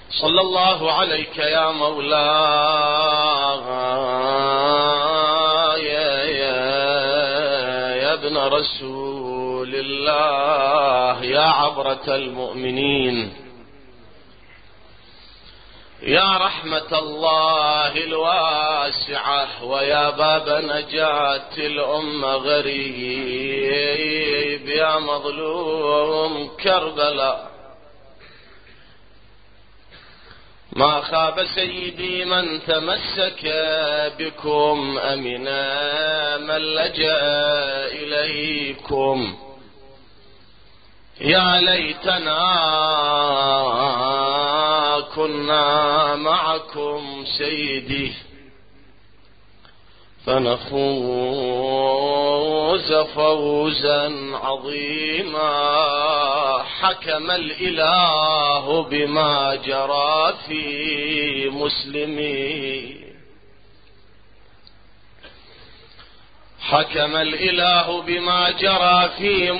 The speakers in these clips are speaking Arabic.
صلى الله عليك يا مولاي يا ابن رسول الله، يا عبرة المؤمنين، يا رحمة الله الواسعة، ويا باب نجاة الأمة غريب، يا مظلوم كربلاء. ما خاب سيدي من تمسك بكم، أمنا من لجأ إليكم. يا ليتنا كنا معكم سيدي فنفوز فوزا عظيما. حكم الإله بما جرى في مسلمين، حكم الإله بما جرى في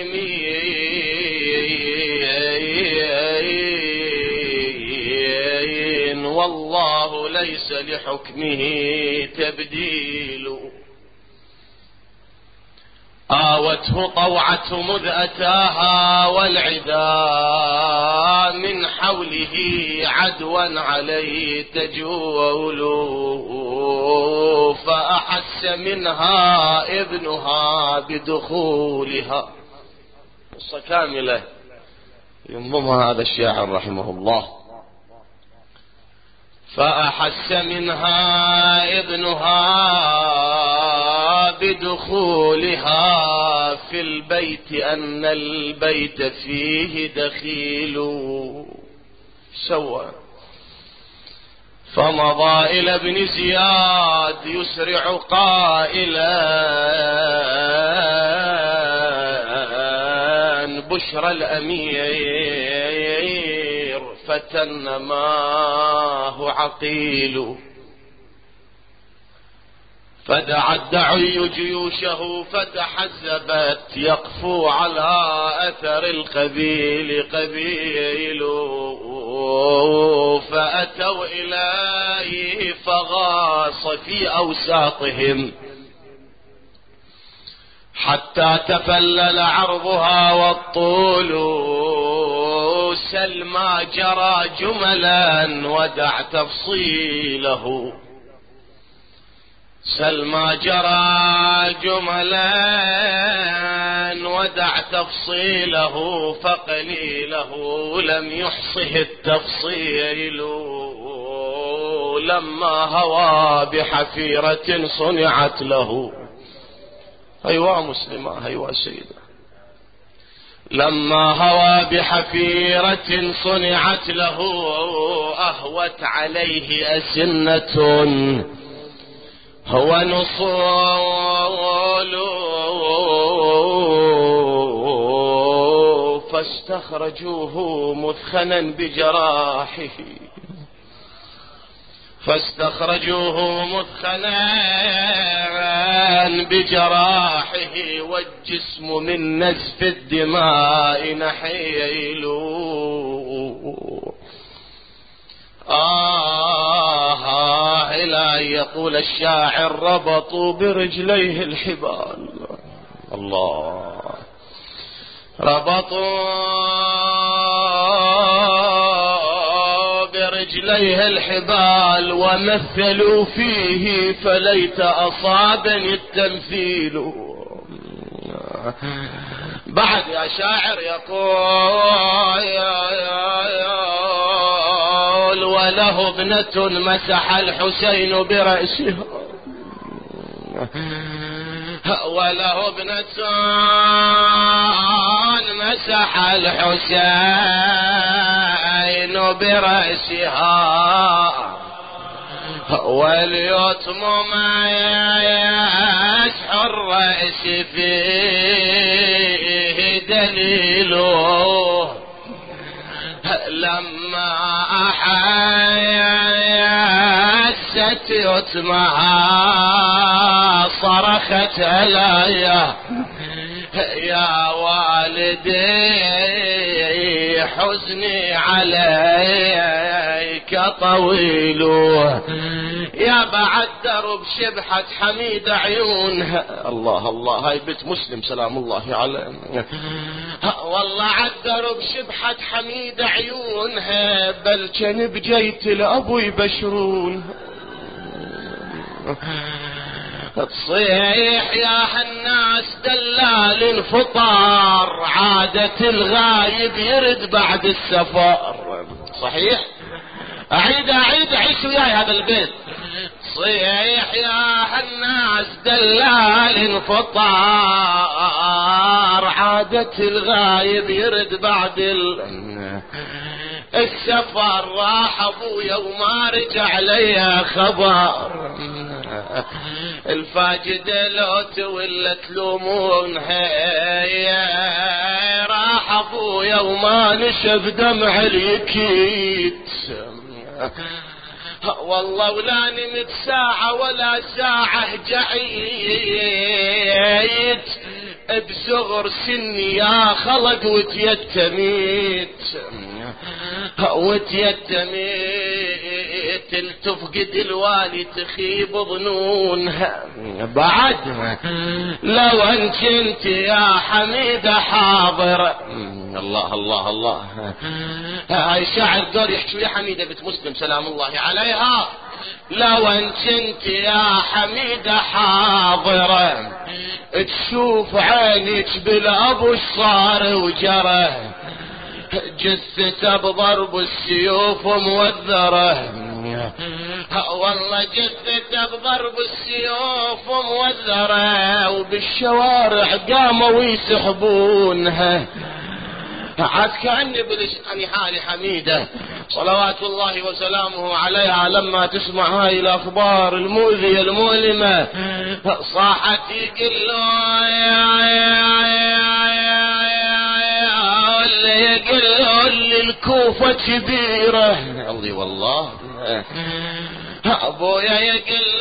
مسلمين، والله ليس لحكمه تبديل. آوته طوعة مذ أتاها، والعدا من حوله عدوا عليه تجول، فأحس منها ابنها بدخولها. قصة كاملة ينظمها هذا الشاعر رحمه الله. فأحس منها ابنها بدخولها في البيت أن البيت فيه دخيل. سوى فمضى إلى ابن زياد يسرع قائلا بشرى الأمير فتن ماه عقيل. فدعا الدعي جيوشه فتحزبت يقفو على أثر القبيل قبيل. فأتوا إليه فغاص في أوساطهم حتى تفلل عرضها والطول. سل ما جرى جملا ودع تفصيله، سل ما جرى جملا ودع تفصيله، فقليله لم يحصه التفصيل. لما هوى بحفيرة صنعت له، أيوا مسلمة أيوا سيدة، لما هوى بحفيرة صنعت له أهوت عليه أسنة هو نصول. فاستخرجوه مثخنا بجراحه، فاستخرجوه مثخنا بجراحه، والجسم من نزف الدماء نحيل. إلى أن يقول الشاعر ربطوا برجليه الحبال. الله، ربطوا برجليه الحبال ومثلوا فيه فليت أصابني التمثيل. بعد يا شاعر يقول وله ابنة مسح الحسين برأسها، وله ابنة مسح الحسين برأسها، واليتم ما يسح الرأس فيه دليله. لما أحست يتمها صرخت الآية يا والدي حزني عليك طويل يا بعد درب شبحة حميد عيونها. الله الله، هاي بنت مسلم سلام الله عليه. والله عالدرب شبحة حميد عيونها بل كان بجيت الأبو يبشرونها. تصيح يا هالناس دلال الفطار عادة الغايب يرد بعد السفر. صحيح؟ أعيد عيش وياي هذا البيت. صيح يا هالناس دلال الفطار عادة الغايب يرد بعد السفر. راح ابويا وما رجع لي خبر. الفاجدة لو تولى تلومونها راح ابويا وما نشف دمع اليكيت. والله ولا نمت ساعة ولا ساعة جعيت بصغر سني يا خلق وتيتميت تفقد الوالي تخيب ظنونها. بعد لو انت كنت يا حميدة حاضر. الله الله الله، هاي شاعر دور يحكي يا حميدة بنت مسلم سلام الله عليها. لو انت كنت يا حميدة حاضرة تشوف عينك بالابو صار وجره جثته بضرب السيوف موذره. والله جثته بضرب السيوف موذره وبالشوارع قاموا يسحبونها. عاد كأني أني حالي حميدة صلوات الله وسلامه عليها لما تسمع هاي الأخبار المؤذية المؤلمة صاحت يقول لي الكوفة كبيرة. الله والله أبويا يقول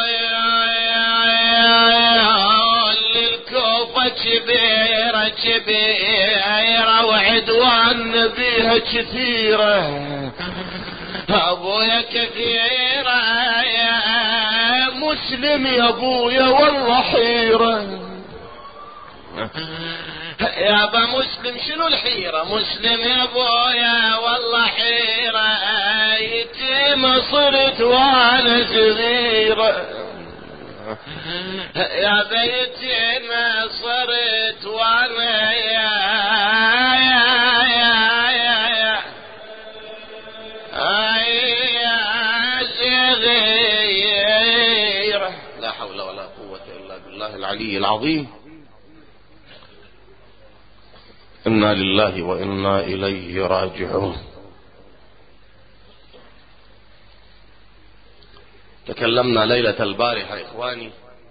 الكوفة كبيرة كبيرة وعدوان بيها كثيرة. أبويا كثيرة يا مسلم يا أبويا والله حيرة. يا ابا مسلم شنو الحيرة؟ مسلم يا ابويا والله حيرة يتيم صرت وانا صغيرة. يا بيتي ما صرت وانا صغيرة. لا حول ولا قوة الا بالله العلي العظيم. إنا لله وإنا إليه راجعون. تكلمنا ليلة البارحة إخواني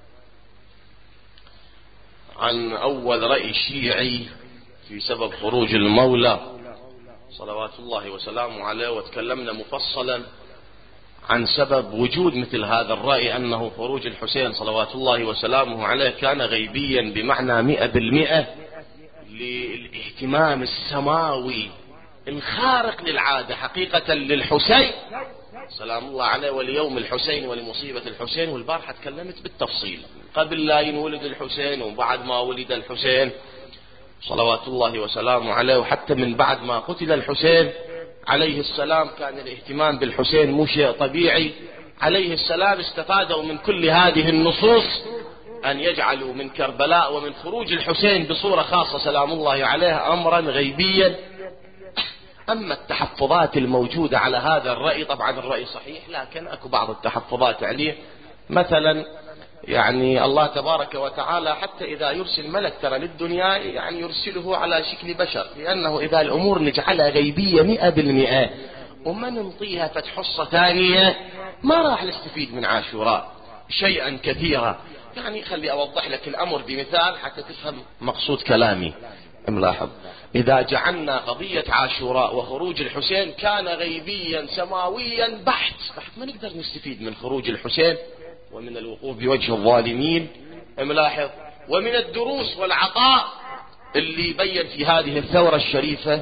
عن أول رأي شيعي في سبب خروج المولى صلوات الله وسلامه عليه، وتكلمنا مفصلا عن سبب وجود مثل هذا الرأي أنه خروج الحسين صلوات الله وسلامه عليه كان غيبيا بمعنى 100% للاهتمام السماوي الخارق للعادة حقيقة للحسين سلام الله عليه وليوم الحسين ولمصيبة الحسين. والبارحة تكلمت بالتفصيل قبل لا ينولد الحسين وبعد ما ولد الحسين صلوات الله وسلامه عليه، وحتى من بعد ما قتل الحسين عليه السلام كان الاهتمام بالحسين مو شيء طبيعي عليه السلام. استفادوا من كل هذه النصوص أن يجعلوا من كربلاء ومن خروج الحسين بصورة خاصة سلام الله عليه أمرا غيبيا. أما التحفظات الموجودة على هذا الرأي طبعا الرأي صحيح لكن أكو بعض التحفظات عليه. مثلا يعني الله تبارك وتعالى حتى إذا يرسل ملك ترى للدنيا يعني يرسله على شكل بشر، لأنه إذا الأمور نجعلها غيبية 100% وما ننطيها فتحصة ثانية ما راح نستفيد من عاشوراء شيئا كثيرا. يعني خلي أوضح لك الأمر بمثال حتى تفهم مقصود كلامي. ملاحظ إذا جعلنا قضية عاشوراء وخروج الحسين كان غيبيا سماويا بحت ما نقدر نستفيد من خروج الحسين ومن الوقوف بوجه الظالمين. ملاحظ ومن الدروس والعطاء اللي بين في هذه الثورة الشريفة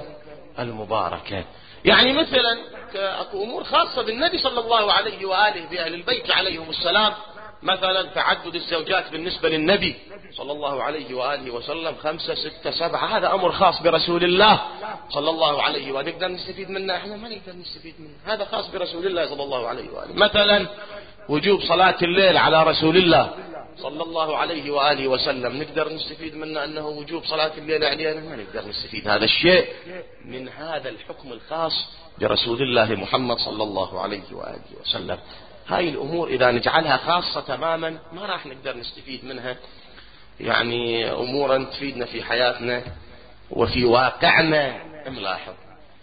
المباركة. يعني مثلا اكو امور خاصة بالنبي صلى الله عليه وآله بأهل البيت عليهم السلام، مثلا تعدد الزوجات بالنسبة للنبي صلى الله عليه وآله وسلم 5 6 7، هذا أمر خاص برسول الله صلى الله عليه وآله. نقدر نستفيد منه؟ احنا ما نقدر نستفيد منه، هذا خاص برسول الله صلى الله عليه وآله. مثلا وجوب صلاة الليل على رسول الله صلى الله عليه وآله وسلم، نقدر نستفيد منه أنه وجوب صلاة الليل علينا؟ ما نقدر نستفيد هذا الشيء من هذا الحكم الخاص برسول الله محمد صلى الله عليه وآله وسلم. هاي الأمور إذا نجعلها خاصة تماما ما راح نقدر نستفيد منها، يعني أمورا تفيدنا في حياتنا وفي واقعنا ملاحظ.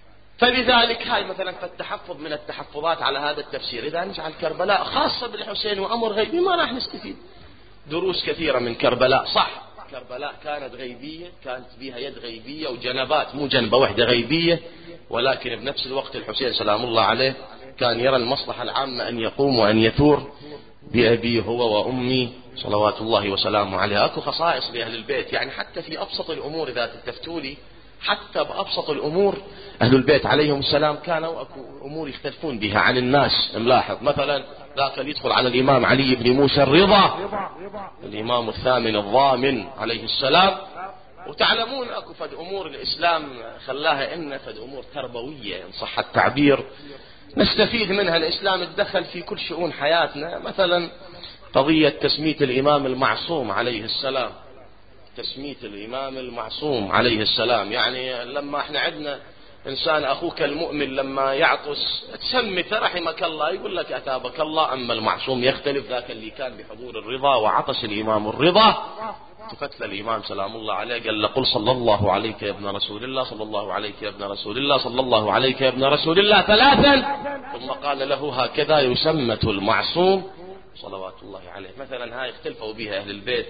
فلذلك هاي مثلا فالتحفظ من التحفظات على هذا التفسير. إذا نجعل كربلاء خاصة بالحسين وأمر غيبي ما راح نستفيد دروس كثيرة من كربلاء. صح كربلاء كانت غيبية، كانت بها يد غيبية وجنبات، مو جنبة واحدة غيبية، ولكن بنفس الوقت الحسين سلام الله عليه كان يرى المصلحة العامة أن يقوم وأن يثور بأبي هو وأمي صلوات الله وسلامه عليه. أكو خصائص لأهل البيت، يعني حتى في أبسط الأمور إذا تلتفتوا لي، حتى بأبسط الأمور أهل البيت عليهم السلام كانوا أكو أمور يختلفون بها عن الناس. ملاحظ مثلا ذاك اللي يدخل على الإمام علي بن موسى الرضا الإمام الثامن الضامن عليه السلام، وتعلمون أكو فد أمور الإسلام خلاها إن فد أمور تربوية إن صح التعبير نستفيد منها. الإسلام اتدخل في كل شؤون حياتنا، مثلا قضية تسمية الإمام المعصوم عليه السلام، تسمية الإمام المعصوم عليه السلام. يعني لما احنا عندنا إنسان أخوك المؤمن لما يعطس تسمت رحمك الله يقول لك أتابك الله، أما المعصوم يختلف، ذاك اللي كان بحضور الرضا وعطس الإمام الرضا تفتل الإمام سلام الله عليه قال له قل صلى الله عليك يا ابن رسول الله، صلى الله عليك يا ابن رسول الله، صلى الله عليك يا ابن رسول الله 3، ثم قال له هكذا يسمت المعصوم صلوات الله عليه. مثلا هاي اختلفوا بها أهل البيت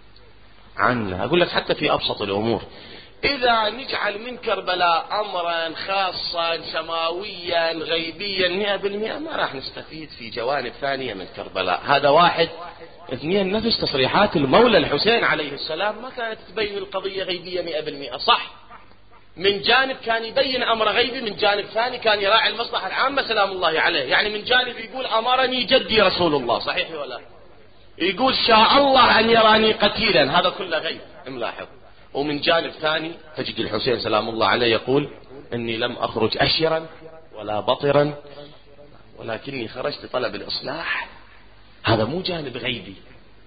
عنها. أقول لك حتى في أبسط الأمور إذا نجعل من كربلاء أمرا خاصا سماويا غيبيا 100% ما راح نستفيد في جوانب ثانية من كربلاء. هذا واحد. 2 نفس تصريحات المولى الحسين عليه السلام ما كانت تبين القضية غيبية 100%. صح من جانب كان يبين أمر غيبي، من جانب ثاني كان يراعي المصلحة العامة سلام الله عليه. يعني من جانب يقول أمرني جدي رسول الله، صحيح ولا؟ يقول شاء الله أن يراني قتيلا، هذا كله غيب ملاحظ. ومن جانب ثاني تجد الحسين سلام الله عليه يقول إني لم أخرج أشرا ولا بطرا ولكني خرجت طلب الإصلاح. هذا مو جانب غيبي،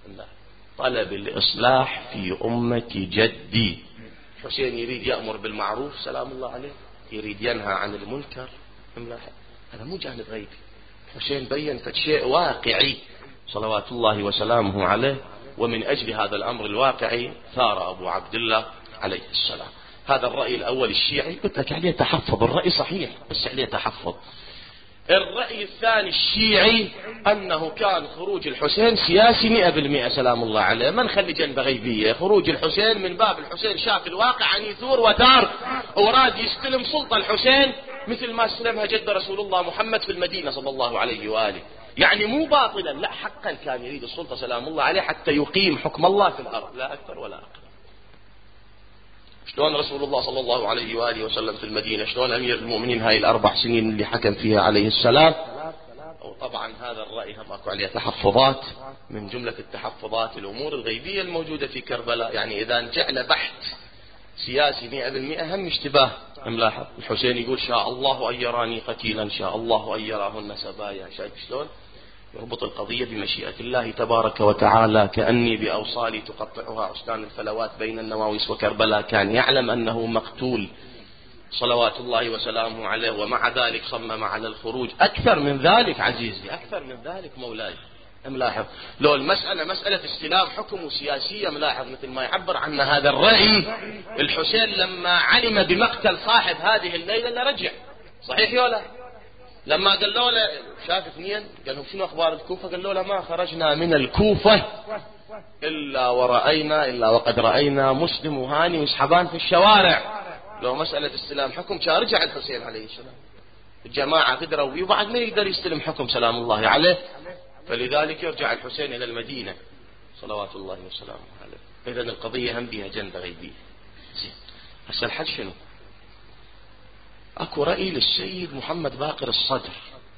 طلب الإصلاح في أمة جدي. الحسين يريد يأمر بالمعروف سلام الله عليه، يريد ينهى عن المنكر ملاحظ. هذا مو جانب غيبي، الحسين بين شيء واقعي صلوات الله وسلامه عليه، ومن أجل هذا الأمر الواقعي ثار أبو عبد الله عليه السلام. هذا الرأي الأول الشيعي، قلت لك عليه تحفظ، الرأي صحيح بس عليه تحفظ. الرأي الثاني الشيعي أنه كان خروج الحسين سياسي 100% سلام الله عليه، ما نخلي جنبه غيبية. خروج الحسين من باب الحسين شاف الواقع أن يثور وثار، وراد يستلم سلطة الحسين مثل ما استلمها جد رسول الله محمد في المدينة صلى الله عليه وآله. يعني مو باطلا، لا حقا كان يريد السلطة سلام الله عليه حتى يقيم حكم الله في الأرض، لا أكثر ولا أقل. شلون رسول الله صلى الله عليه وآله وسلم في المدينة، شلون أمير المؤمنين هاي ال4 سنين اللي حكم فيها عليه السلام. وطبعا هذا الرأي هم أكو عليه تحفظات، من جملة التحفظات الأمور الغيبية الموجودة في كربلاء. يعني إذا جعل بحث سياسي 100% هم اشتباه ملاحظ. الحسين يقول شاء الله أن يراني قتيلا، شاء الله أن يراهن سبايا. شايف شلون يربط القضية بمشيئة الله تبارك وتعالى، كأني بأوصالي تقطعها عصيان الفلوات بين النواويس وكربلاء. كان يعلم أنه مقتول صلوات الله وسلامه عليه، ومع ذلك صمم على الخروج. أكثر من ذلك عزيزي، أكثر من ذلك مولاي ملاحظ، لو المسألة مسألة استلام حكم سياسية ملاحظ مثل ما يعبر عنه هذا الرأي، الحسين لما علم بمقتل صاحب هذه الليلة لرجع، صحيح ولا؟ لما قالوا له شاف 2 قال لهم شنو أخبار الكوفة؟ قالوا له ما خرجنا من الكوفة إلا وقد رأينا مسلم وهاني ويسحبان في الشوارع. لو مسألة استلام حكم كان رجع الحسين عليه السلام، الجماعة قدروا وبعد ما يقدر يستلم حكم سلام الله عليه، فلذلك يرجع الحسين إلى المدينة صلوات الله وسلامه عليه. إذن القضية هم بها جنب غيبية. هسه الحل شنو؟ اكو رأي للسيد محمد باقر الصدر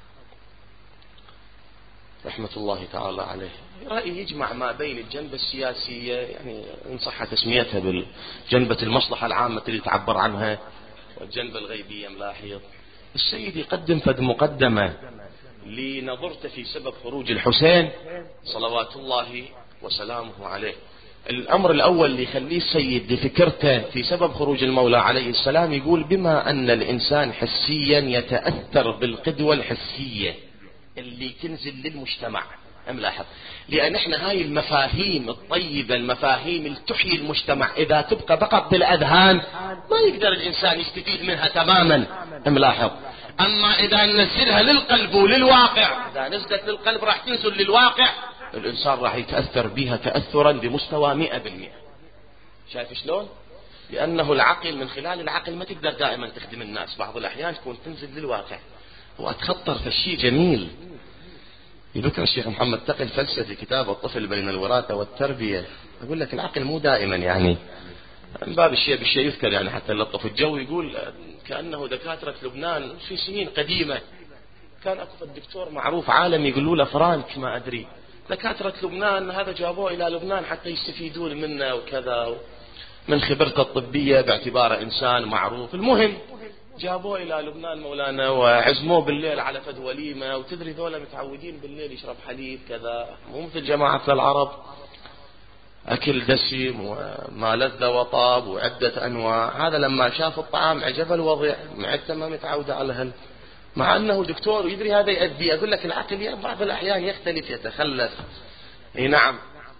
رحمة الله تعالى عليه، رأي يجمع ما بين الجنبة السياسية، يعني إن صح تسميتها بالجنبة المصلحة العامة اللي تعبر عنها، والجنبة الغيبية ملاحظ. السيد يقدم فد مقدمة لنظرته في سبب خروج الحسين صلوات الله وسلامه عليه. الأمر الأول اللي يخليه السيد لفكرته في سبب خروج المولى عليه السلام، يقول بما أن الإنسان حسيا يتأثر بالقدوة الحسية اللي تنزل للمجتمع. ملاحظ، لأن احنا هاي المفاهيم الطيبة، المفاهيم اللي تحيي المجتمع، إذا تبقى فقط بالأذهان ما يقدر الإنسان يستفيد منها تماما. ملاحظ، أما إذا ننزلها للقلب وللواقع، إذا نزلت للقلب راح تنزل للواقع، الإنسان راح يتأثر بها تأثرا بمستوى 100%. شايف شلون؟ لأنه العقل، من خلال العقل ما تقدر دائما تخدم الناس، بعض الأحيان تكون تنزل للواقع وأتخطر في الشيء جميل. يذكر الشيخ محمد تقي الفلسفي في كتابه الطفل بين الوراثة والتربية، يقول لك العقل مو دائما، يعني من باب الشيء بالشيء يذكر، يعني حتى لطف الجو، يقول كأنه دكاترة لبنان في سنين قديمة كان اكو الدكتور معروف عالمي يقولوا له فرانك ما ادري، دكاترة لبنان هذا جابوه الى لبنان حتى يستفيدون منه وكذا، من خبرته الطبية باعتباره انسان معروف. المهم جابوه الى لبنان مولانا وعزموه بالليل على فد وليمة، وتدري ذولا متعودين بالليل يشرب حليب كذا، مو مثل جماعة العرب اكل دسم وما لذ وطاب وعدة انواع. هذا لما شاف الطعام عجب الوضع، معدته ما متعودة على مع انه دكتور يدري هذا يؤدي. اقول لك العقل بعض الاحيان يختلف يتخلف. اي نعم.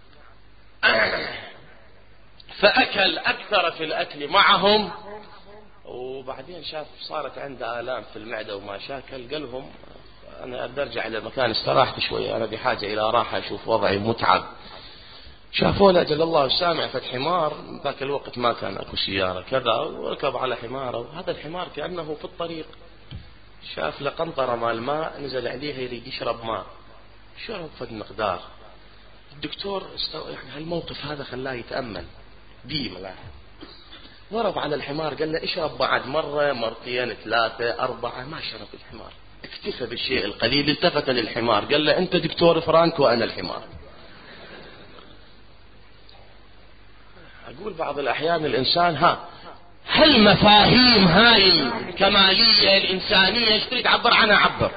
فاكل اكثر في الاكل معهم، وبعدين شاف صارت عنده آلام في المعدة ومشاكل، قال لهم انا ابي ارجع الى مكان استراحت شوية، انا بحاجة الى راحة اشوف وضعي متعب. شافوه لاجل الله سامع فد حمار، ذاك الوقت ما كان اكو سيارة كذا، وركب على حماره، وهذا الحمار كأنه في الطريق شاف لقنطرة مال ماء نزل عليها يريد يشرب ماء، شرب فد مقدار. الدكتور يعني هالموقف هذا خلاه يتأمل بيه ملاحظ، ضرب على الحمار قال له اشرب بعد مرة مرتين ثلاثة أربعة، ما شرب الحمار، اكتفى بالشيء القليل. التفت للحمار قال له انت دكتور فرانك وانا الحمار. اقول بعض الاحيان الانسان هالمفاهيم هاي الكمالية الانسانية ايش تريد تعبر عنها؟ عبر.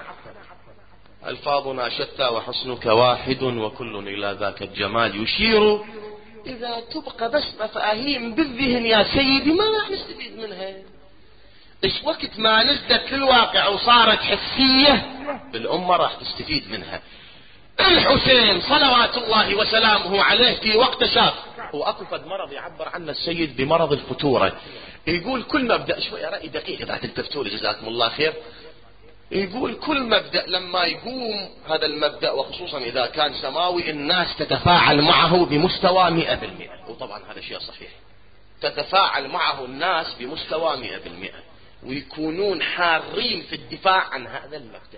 الفاظنا شتى وحسنك واحد وكل الى ذاك الجمال يشير. اذا تبقى بس مفاهيم بالذهن يا سيدي ما راح نستفيد منها. ايش وقت ما نزلت للواقع وصارت حسية بالامة راح تستفيد منها. الحسين صلوات الله وسلامه عليه في وقت شاف واكو فد مرض يعبر عنه السيد بمرض الفتورة. يقول كل مبدأ شوية رأي دقيق اذا تلتفتوا لي جزاكم الله خير. يقول كل مبدأ لما يقوم هذا المبدأ، وخصوصا اذا كان سماوي، الناس تتفاعل معه بمستوى 100%، وطبعا هذا شيء صحيح، تتفاعل معه الناس بمستوى 100%، ويكونون حارين في الدفاع عن هذا المبدأ.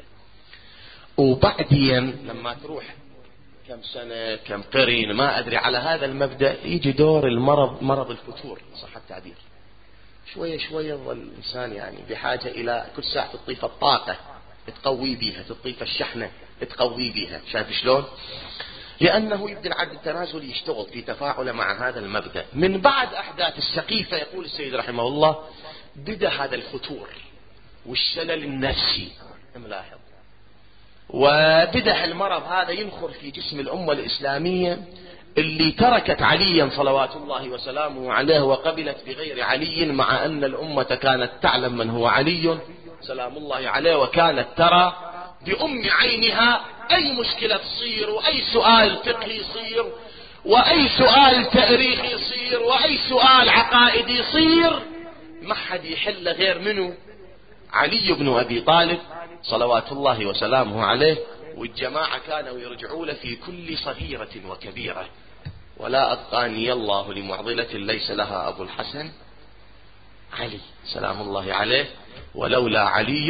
وبعدين لما تروح كم سنة كم قرن ما أدري على هذا المبدأ، يجي دور المرض، مرض الفتور صح التعبير، شوية شوية يظل الإنسان يعني بحاجة إلى كل ساعة تضيف الطاقة تقوي بيها، تضيف الشحنة تقوي بيها. شايف شلون؟ لأنه يبدأ العد التنازلي يشتغل في تفاعله مع هذا المبدأ. من بعد أحداث السقيفة يقول السيد رحمه الله بدأ هذا الفتور والشلل النفسي ملاحظ، وبدأ المرض هذا ينخر في جسم الأمة الإسلامية اللي تركت عليا صلوات الله وسلامه عليه وقبلت بغير علي، مع أن الأمة كانت تعلم من هو علي سلام الله عليه، وكانت ترى بأم عينها أي مشكلة تصير، وأي سؤال فقهي يصير، وأي سؤال تاريخي يصير، وأي سؤال عقائدي يصير، ما حد يحل غير منه علي بن أبي طالب صلوات الله وسلامه عليه. والجماعة كانوا يرجعوا له في كل صغيرة وكبيرة. ولا أبقاني الله لمعضلة ليس لها أبو الحسن علي سلام الله عليه، ولولا علي.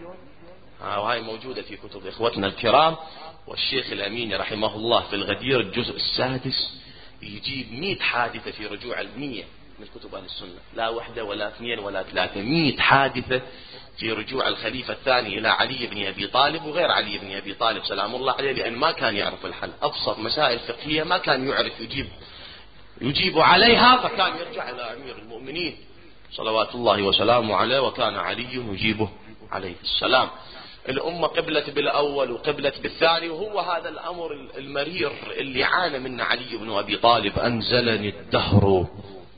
وهي موجودة في كتب إخوتنا الكرام. والشيخ الأمين رحمه الله في الغدير الجزء 6 يجيب 100 حادثة في رجوع 100 من كتب أهل السنة، لا واحدة ولا اثنين ولا ثلاثة، 100 حادثة في رجوع الخليفة الثاني إلى علي بن أبي طالب وغير علي بن أبي طالب سلام الله عليه، لأن ما كان يعرف الحل. أبسط مسائل فقهية ما كان يعرف يجيب عليها، فكان يرجع إلى أمير المؤمنين صلوات الله وسلامه عليه، وكان علي يجيبه عليه السلام. الأمة قبلت بالأول وقبلت بالثاني، وهو هذا الأمر المرير اللي عانى منه علي بن أبي طالب. أنزلني الدهر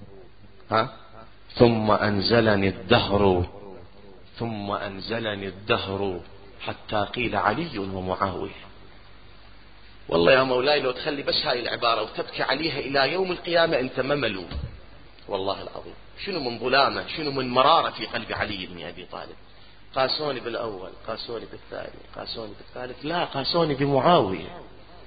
ثم أنزلني الدهر ثم أنزلني الدهر حتى قيل علي ومعاوية. والله يا مولاي لو تخلي بس هاي العبارة وتبكي عليها إلى يوم القيامة أنت ما ملوم، والله العظيم. شنو من ظلامة، شنو من مرارة في قلب علي بن أبي طالب. قاسوني بالأول، قاسوني بالثاني، قاسوني بالثالث، لا قاسوني بمعاوية،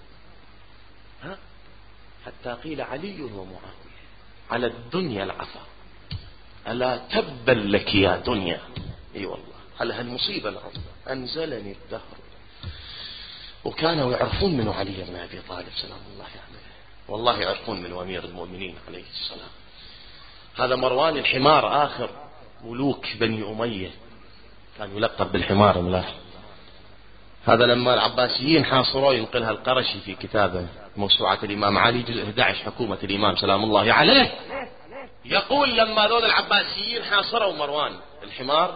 حتى قيل علي ومعاوية على الدنيا العفا. ألا تبا لك يا دنيا. اي والله على هالمصيبة العظيمة. أنزلني الدهر. وكانوا يعرفون من علي بن أبي طالب سلام الله عليه، والله يعرفون من أمير المؤمنين عليه السلام. هذا مروان الحمار آخر ملوك بني أمية، كان يلقب بالحمار ملاح. هذا لما العباسيين حاصروه، ينقلها القرشي في كتابه موسوعة الإمام علي جزء 11 حكومة الإمام سلام الله عليه، يقول لما ذول العباسيين حاصروا مروان الحمار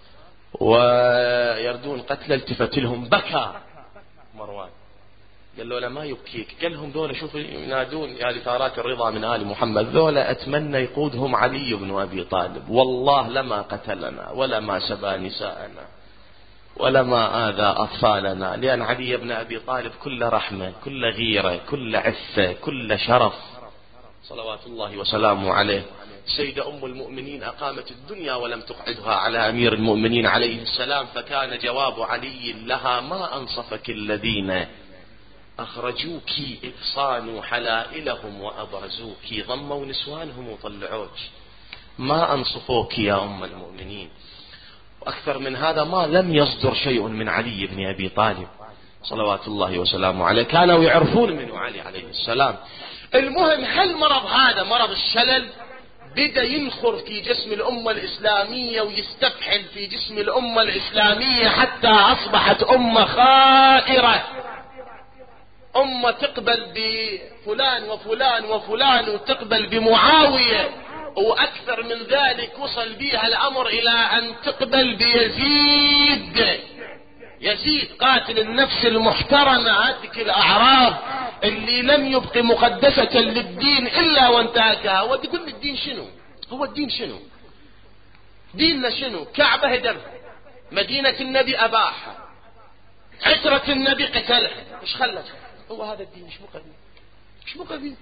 ويردون قتل، التفت لهم بكى مروان، قال له لا ما يبكيك، قال لهم ذولا شوفوا ينادون يا لثارات الرضا من آل محمد، ذولا أتمنى يقودهم علي بن أبي طالب، والله لما قتلنا ولا ما سبى نساءنا ولا ما آذى أطفالنا، لأن علي بن أبي طالب كل رحمة، كل غيرة، كل عفة، كل شرف صلوات الله وسلامه عليه. سيدة أم المؤمنين أقامت الدنيا ولم تقعدها على أمير المؤمنين عليه السلام، فكان جواب علي لها ما أنصفك الذين أخرجوك إذ صانوا حلائلهم وأبرزوك، ضموا نسوانهم وطلعوك، ما أنصفوك يا أم المؤمنين. وأكثر من هذا ما لم يصدر شيء من علي بن أبي طالب صلوات الله وسلامه عليه، كانوا يعرفون من علي عليه السلام. المهم هالمرض هذا مرض الشلل بدأ ينخر في جسم الأمة الإسلامية ويستفحل في جسم الأمة الإسلامية، حتى أصبحت أمة خائرة، أمة تقبل بفلان وفلان وفلان وتقبل بمعاوية، وأكثر من ذلك وصل بها الأمر إلى أن تقبل بيزيد، يزيد قاتل النفس المحترمة، هاتك الأعراض اللي لم يبق مقدسة للدين إلا وانتهكها. وتقول الدين شنو؟ هو الدين شنو؟ ديننا شنو؟ كعبة هدم، مدينة النبي أباحها، عترة النبي قتلها، إيش خلت؟ هو هذا الدين؟ مش مو قبيل.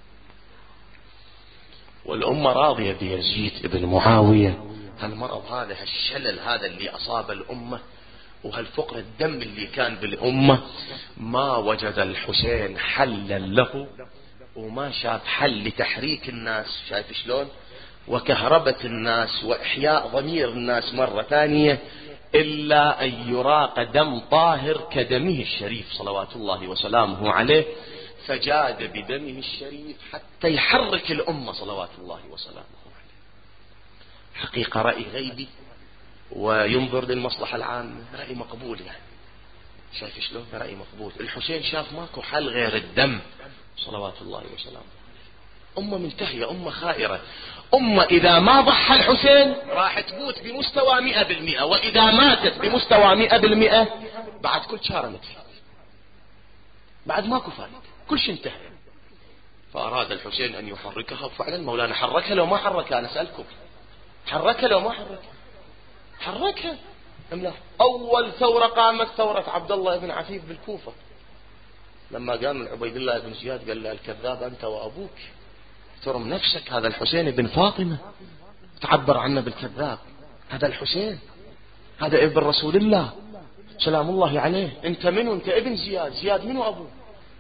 والأمة راضية بيزيد ابن معاوية. هالمرض هذا، هالشلل هذا اللي أصاب الأمة، وهالفقر الدم اللي كان بالأمة، ما وجد الحسين حلا له، وما شاف حل لتحريك الناس، شايف شلون؟ وكهربة الناس وإحياء ضمير الناس مرة ثانية، إلا أن يراق دم طاهر كدمه الشريف صلوات الله وسلامه عليه، فجاد بدمه الشريف حتى يحرك الأمة صلوات الله وسلامه عليه. حقيقة رأي غيبي وينظر للمصلحة العامة، رأي مقبول يعني. شايف شلون؟ رأي مقبول. الحسين شاف ماكو حل غير الدم صلوات الله وسلامه. أمة منتهية، أمة خائرة، أمة إذا ما ضحى الحسين راح تموت بمستوى 100%، وإذا ماتت بمستوى 100% بعد كل شارة متفيد، بعد ماكو فايدة، كل شيء انتهى. فأراد الحسين أن يحركها، وفعلا مولانا حركها. لو ما حركها، أنا أسألكم، حركها لو ما حركها؟ لا. أول ثورة قامت ثورة عبد الله بن عفيف بالكوفة، لما قام عبيد الله بن زياد قال له الكذاب أنت وأبوك، ترم نفسك، هذا الحسين بن فاطمة تعبر عنه بالكذاب، هذا الحسين، هذا ابن رسول الله سلام الله عليه، انت منو؟ انت ابن زياد، زياد منو أبوه؟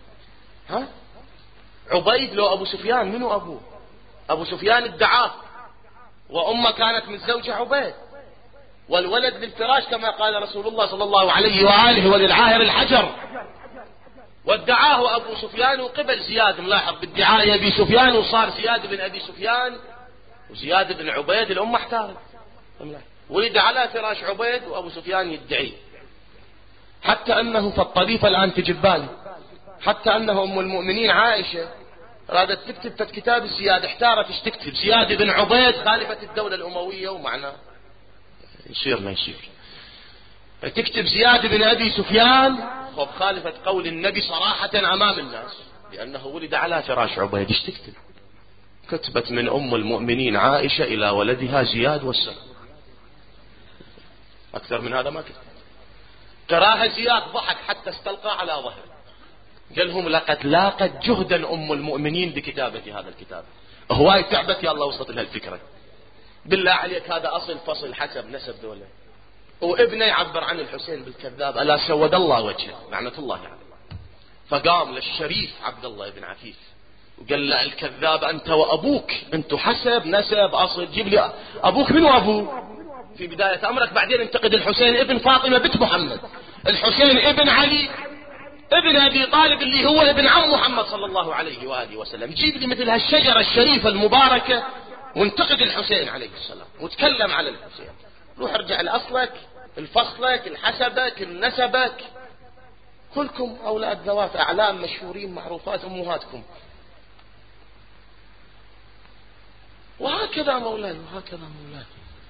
عبيد لو أبو سفيان منو أبوه؟ أبو سفيان ادعاه، وأمه كانت من زوج عبيد، والولد للفراش كما قال رسول الله صلى الله عليه وآله، وللعاهر الحجر، وادعاه أبو سفيان وقبل زياد، ملاحظ بادعاء أبي سفيان، وصار زياد بن أبي سفيان وزياد بن عبيد الأمة احتارت، ولد على فراش عبيد وأبو سفيان يدعي، حتى أنه في الطريفة الآن تجي بالي، حتى أنه أم المؤمنين عائشة رادت تكتب في كتاب زياد، احتارت ايش تكتب، زياد بن عبيد خالفة الدولة الأموية ومعناه يصير ما يصير، تكتب زياد بن أبي سفيان خالفة قول النبي صراحة أمام الناس لأنه ولد على فراش عبيد، ايش تكتب؟ كتبت من أم المؤمنين عائشة إلى ولدها زياد والسلام، أكثر من هذا ما كتب. تراها زياد ضحك حتى استلقى على ظهره، قال لهم لقد لاقت جهدا أم المؤمنين بكتابة هذا الكتاب، هواي تعبت يا الله وصلت لها الفكرة، بالله عليك هذا أصل فصل حسب نسب دولة، وابنه يعبر عن الحسين بالكذاب، ألا سود الله وجهه لعنة الله عليه. فقام للشريف عبد الله بن عفيف وقال له الكذاب أنت وأبوك، أنتوا حسب نسب أصل، جيب لي أبوك من أبوه في بداية أمرك، بعدين انتقد الحسين ابن فاطمة بنت محمد، الحسين ابن علي ابن أبي طالب اللي هو ابن عم محمد صلى الله عليه وآله وسلم، جيب لي مثل هالشجرة الشريفة المباركة وانتقد الحسين عليه السلام وتكلم على الحسين، روح ارجع لأصلك الفصلك الحسبك النسبك، كلكم أولاد ذوات أعلام مشهورين معروفات أمهاتكم. وهكذا مولاي وهكذا مولاي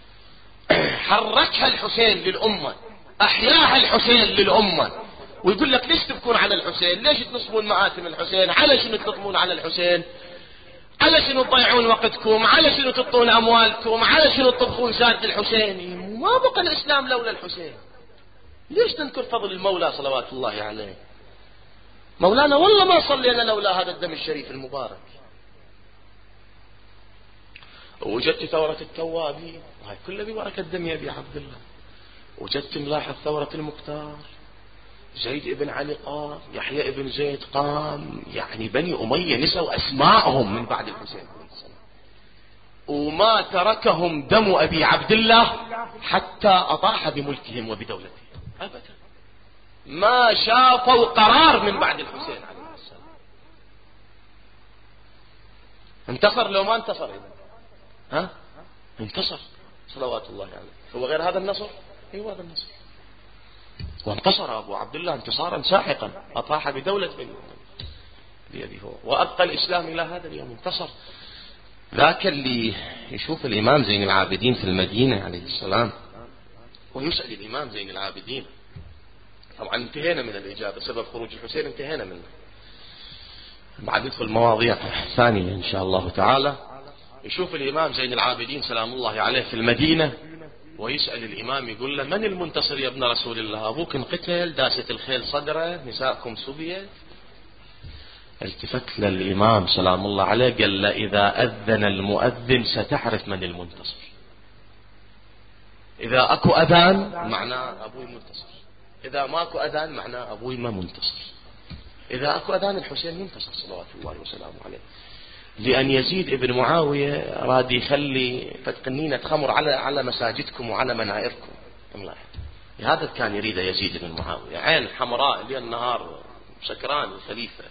حركها الحسين للأمة، أحياها الحسين للأمة، ويقول لك ليش تبكون على الحسين، ليش تنصبون مآتم الحسين، على شنو تطلبون على الحسين، على شنو تضيعون وقتكم، على شنو تعطون أموالكم، على شنو تطبخون زاد الحسين، ما بقى الإسلام لولا الحسين. ليش تنكر فضل المولى صلوات الله عليه؟ مولانا والله ما صلينا لولا هذا الدم الشريف المبارك. وجدت ثورة التوابين وهي كلها ببركة دم يا أبي عبد الله، وجدت ملاحظ ثورة المختار، زيد ابن علي قام، يحيى ابن زيد قام، يعني بني أمية نسوا أسماءهم من بعد الحسين عليه السلام، وما تركهم دم أبي عبد الله حتى أطاح بملكهم وبدولتهم أبدا، ما شافوا قرار من بعد الحسين عليه السلام. انتصر لو ما انتصر إذن ها؟ انتصر صلوات الله عليه. هو غير هذا النصر؟ ايوه هذا النصر. وانتصر أبو عبد الله انتصارا ساحقا، أطاح بدولة بني بيده هو، وأبقى الإسلام إلى هذا اليوم، انتصر. ذاك اللي يشوف الإمام زين العابدين في المدينة عليه السلام ويسأل الإمام زين العابدين، طبعا انتهينا من الإجابة، سبب خروج الحسين انتهينا منه، بعد ندخل مواضيع ثانية إن شاء الله تعالى. يشوف الإمام زين العابدين سلام الله عليه في المدينة ويسأل الإمام يقول له من المنتصر يا ابن رسول الله، أبوك انقتل، داست الخيل صدره، نساءكم سبيت. التفت للإمام سلام الله عليه قال له إذا أذن المؤذن ستعرف من المنتصر، إذا أكو أذان معناه أبوي منتصر، إذا ماكو أذان معناه أبوي ما منتصر، إذا أكو أذان الحسين منتصر صلوات الله وسلامه عليه. لأن يزيد ابن معاوية راد يخلي فتقنينة خمر على مساجدكم وعلى منائركم، هذا كان يريده يزيد بن معاوية، عين حمراء ليل النهار سكران الخليفة،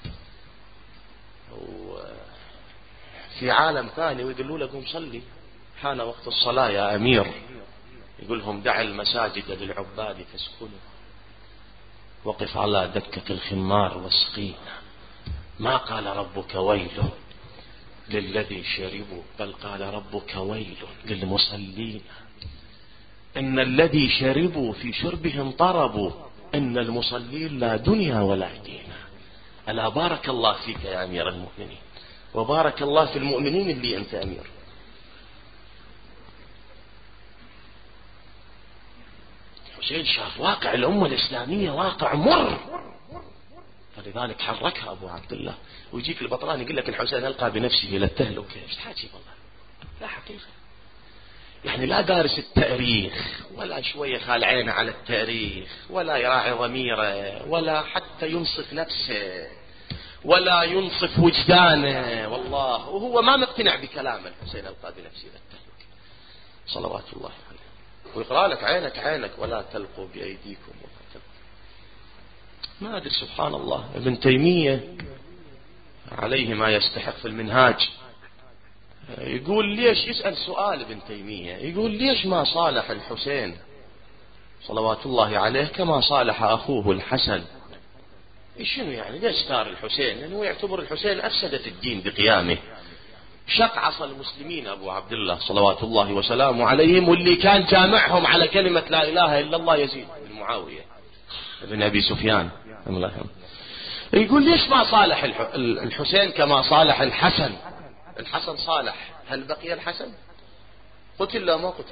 وفي عالم ثاني ويقولوا له قوم صلي، حان وقت الصلاة يا أمير، يقول لهم دع المساجد للعباد تسكنوا، وقف على دكة الخمار واسقينا، ما قال ربك ويل للذي شربوا، بل قال ربك ويل للمصلين، إن الذي شربوا في شربهم طربوا، إن المصلين لا دنيا ولا دين. ألا بارك الله فيك يا أمير المؤمنين، وبارك الله في المؤمنين اللي أنت أمير. حسين شاف واقع الأمة الإسلامية واقع مر، فلذلك حركها أبو عبد الله. ويجيك البطران يقول لك الحسين ألقى بنفسه إلى التهلكة، ايش تحكي والله؟ لا حقيقة، يعني لا دارس التاريخ ولا شوية خال عينه على التاريخ، ولا يراعي ضميره، ولا حتى ينصف نفسه، ولا ينصف وجدانه والله، وهو ما مقتنع بكلام الحسين ألقى بنفسه إلى التهلكة صلوات الله عليه. ويقرأ لك عينك ولا تلقوا بأيديكم، ما أدري سبحان الله. ابن تيمية عليه ما يستحق في المنهاج يقول ليش، يسأل سؤال ابن تيمية، يقول ليش ما صالح الحسين صلوات الله عليه كما صالح أخوه الحسن؟ شنو يعني ليش اختار الحسين؟ لأنه يعتبر الحسين أفسدت الدين بقيامه، شق عصا المسلمين أبو عبد الله صلوات الله وسلامه عليهم، واللي كان جامعهم على كلمة لا إله إلا الله يزيد بن معاوية بن أبي سفيان. يقول ليش ما صالح الحسين كما صالح الحسن؟ الحسن صالح، هل بقي الحسن؟ قتل لا ما قتل.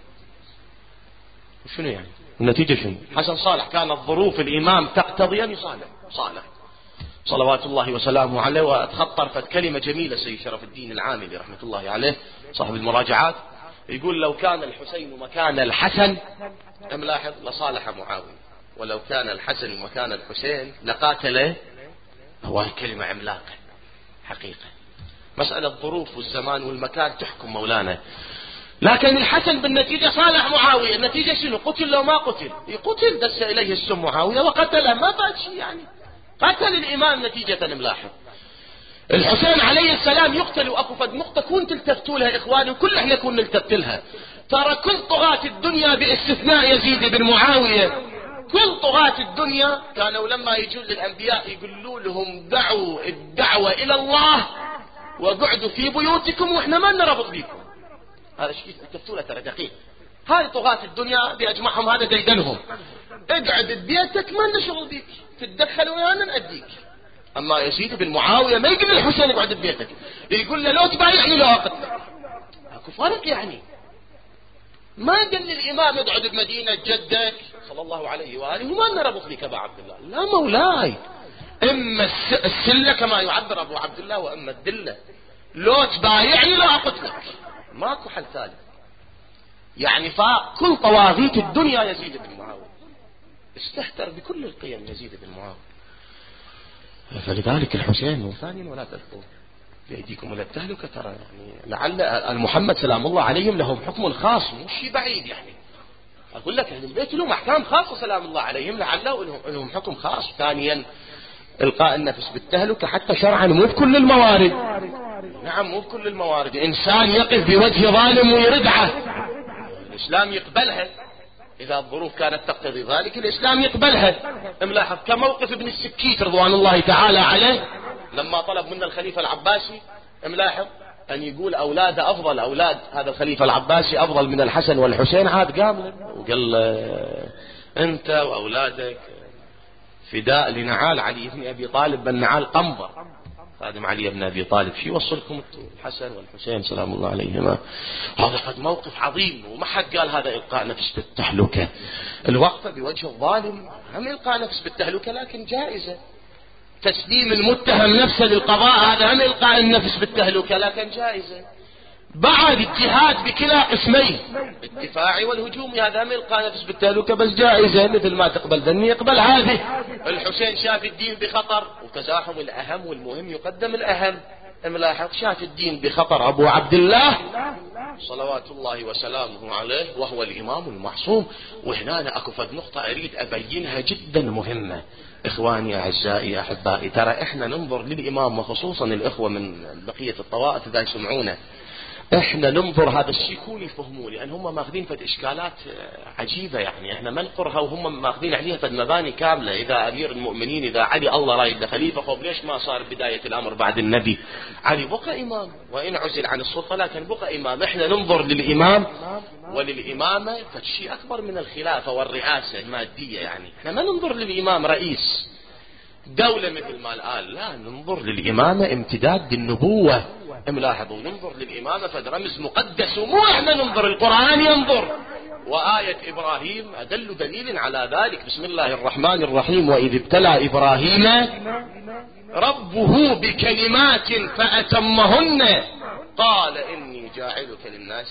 شنو يعني النتيجة؟ شنو حسن صالح؟ كانت ظروف الإمام تقتضي أن صالح صلوات الله وسلامه عليه. وتخطرت كلمة جميلة سيد شرف الدين العاملي رحمة الله عليه صاحب المراجعات، يقول لو كان الحسين مكان الحسن ملاحظ لصالح معاوية، ولو كان الحسن مكان الحسين لقاتله. هو كلمة عملاقة حقيقة، مسألة ظروف والزمان والمكان تحكم مولانا. لكن الحسن بالنتيجة صالح معاوية، النتيجة شنو؟ قتل لو ما قتل، يقتل دس إليه السم معاوية وقتله، ما فات شيء يعني، قتل الإمام نتيجة. ملاحظ الحسين عليه السلام يقتل، وأكو فد نقطة كون تلتفتوا لها إخواني، وكل احنا كون نلتفت لها. ترى كل طغاة الدنيا باستثناء يزيد بن معاوية، كل طغاة الدنيا كانوا لما يجون للأنبياء يقولوا لهم دعوا الدعوة إلى الله وقعدوا في بيوتكم وإحنا ما نربط بيكم. هذا شيء تلتفتوا له ترى دقيق. هاي طغاة الدنيا بأجمعهم هذا ديدنهم، اقعد ببيتك ما لنا شغل بيك، تتدخل ويانا نأديك. أما يزيد بن معاوية ما يقول للحسين اقعد ببيتك، يقول له لو تبايعني لو أقتلك. اكو فرق يعني. ما قال للإمام اقعد بمدينة جدك صلى الله عليه وآله وما لنا ربط بك أبا عبد الله. لا مولاي، إما السلة كما يعبر أبو عبد الله، وإما الدلة. لو تبايعني لو أقتلك، ماكو حل ثالث. يعني فكل طواغيت الدنيا يزيد بن معاوية استهتر بكل القيم يزيد بن معاوية. فلذلك الحسين وثانيا ولا تلقوا بأيديكم ولا التهلكة. ترى يعني لعل المحمد سلام الله عليهم لهم حكم خاص، مش شيء بعيد يعني. أقول لك أهل البيت لهم أحكام خاصة سلام الله عليهم، لعل لهم حكم خاص. ثانيا إلقاء النفس بالتهلكة حتى شرعا مو بكل الموارد. نعم مو بكل الموارد. إنسان يقف بوجه ظالم ويردعه الإسلام يقبلها، إذا الظروف كانت تقتضي ذلك الإسلام يقبلها. ملاحظ كموقف ابن السكيت رضوان الله تعالى عليه لما طلب من الخليفة العباسي، ملاحظ أن يقول أولاد أفضل، أولاد هذا الخليفة العباسي أفضل من الحسن والحسين، عاد قام وقال أنت وأولادك فداء لنعال علي بن أبي طالب، بل نعال قنبر خادم علي بن أبي طالب، شي يوصلكم الحسن والحسين سلام الله عليهما. هذا قد موقف عظيم، وما حد قال هذا إلقاء نفس بالتهلكة. الوقفة بوجه الظالم هم إلقاء نفس بالتهلكة لكن جائزة. تسليم المتهم نفسه للقضاء هذا هم إلقاء النفس بالتهلكة لكن جائزة. بعد الجهاد بكلا قسمين، الدفاعي والهجومي، هذا هم إلقاء نفس بالتهلكة بس جائزة، مثل ما تقبل ذني يقبل هذه. الحسين شاف الدين بخطر وتزاحم الأهم والمهم يقدم الأهم. ملاحظ شاف الدين بخطر أبو عبد الله صلوات الله وسلامه عليه وهو الإمام المعصوم. وهنا أنا أكفد نقطة أريد أبينها جدا مهمة. إخواني أعزائي أحبائي، ترى إحنا ننظر للإمام وخصوصا الإخوة من بقية الطوائف إذا يسمعونه، إحنا ننظر هذا الشيء يكون يفهموا، لأن هم ماخذين فد إشكالات عجيبة يعني. إحنا ما نقرها وهم ماخذين عليها فد مباني كاملة. إذا أمير المؤمنين إذا علي الله رايد خليفة، خب ليش ما صار بداية الأمر بعد النبي؟ علي بقى إمام وإن عزل عن السلطة لكن بقى إمام. إحنا ننظر للإمام وللإمامة فد شيء أكبر من الخلافة والرئاسة المادية يعني. إحنا ما ننظر للإمام رئيس دولة مثل ما قال، لا ننظر للإمامة امتداد بالنبوة. ملاحظوا ننظر للإمامة فد رمز مقدس، ومو احنا ننظر، القرآن ينظر. وآية إبراهيم أدل دليل على ذلك. بسم الله الرحمن الرحيم وإذ ابتلى إبراهيم ربه بكلمات فأتمهن قال إني جاعلك للناس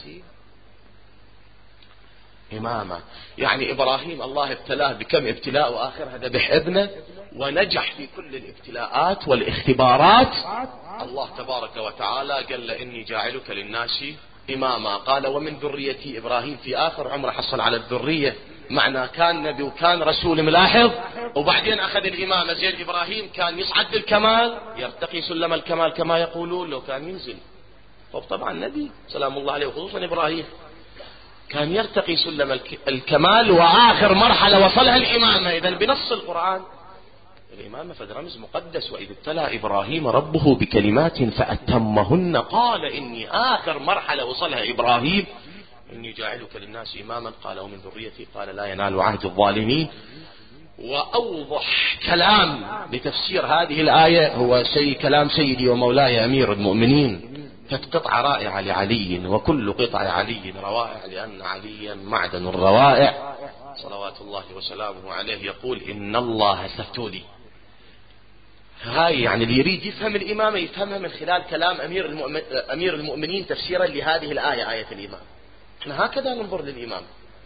إماما. يعني إبراهيم الله ابتلاه بكم ابتلاء وآخرها ذبح ابنه، ونجح في كل الابتلاءات والاختبارات. الله تبارك وتعالى قال له إني جاعلك للناس إماما. قال ومن ذريتي. إبراهيم في آخر عمره حصل على الذرية، معنى كان نبي وكان رسول. ملاحظ وبعدين أخذ الإمامة. زين إبراهيم كان يصعد للكمال، يرتقي سلم الكمال كما يقولون، لو كان ينزل طبعا النبي سلام الله عليه وخصوصا إبراهيم كان يرتقي سلم الكمال، وآخر مرحلة وصلها الإمامة. إذن بنص القرآن الإمامة فد رمز مقدس. وإذ ابتلى إبراهيم ربه بكلمات فأتمهن قال إني آخر مرحلة وصلها إبراهيم إني جاعلك للناس إماما قال ومن ذريتي قال لا ينال عهد الظالمين. وأوضح كلام لتفسير هذه الآية هو كلام سيدي ومولاي أمير المؤمنين، قطعة رائعة لعلي، وكل قطعة علي روائع لأن عليا معدن الروائع صلوات الله وسلامه عليه. يقول إن الله ستولي. هاي يعني اللي يريد يفهم الإمامة يفهمها من خلال كلام أمير المؤمنين تفسيرا لهذه الآية، آية الإمام. احنا هكذا ننظر للإمام.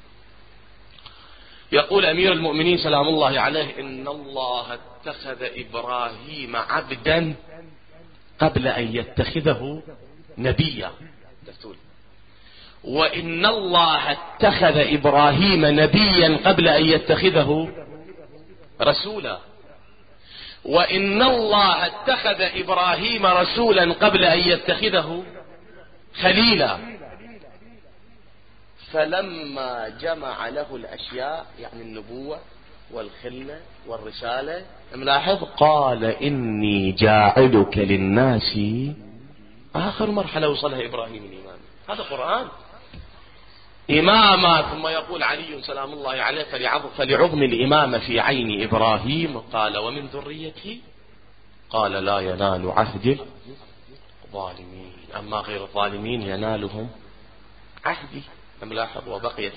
يقول أمير المؤمنين سلام الله عليه إن الله اتخذ إبراهيم عبدا قبل أن يتخذه نبيا، وإن الله اتخذ إبراهيم نبيا قبل أن يتخذه رسولا، وإن الله اتخذ إبراهيم رسولا قبل أن يتخذه خليلا. فلما جمع له الأشياء يعني النبوة والخلة والرسالة ملاحظ قال إني جاعلك للناس. آخر مرحلة وصلها إبراهيم الإمام. هذا قرآن إماما. ثم يقول علي سلام الله عليه فلعظم الإمامة في عين إبراهيم قال ومن ذريته قال لا ينال عهد الظالمين، أما غير الظالمين ينالهم عهدي. ملاحظ وبقيت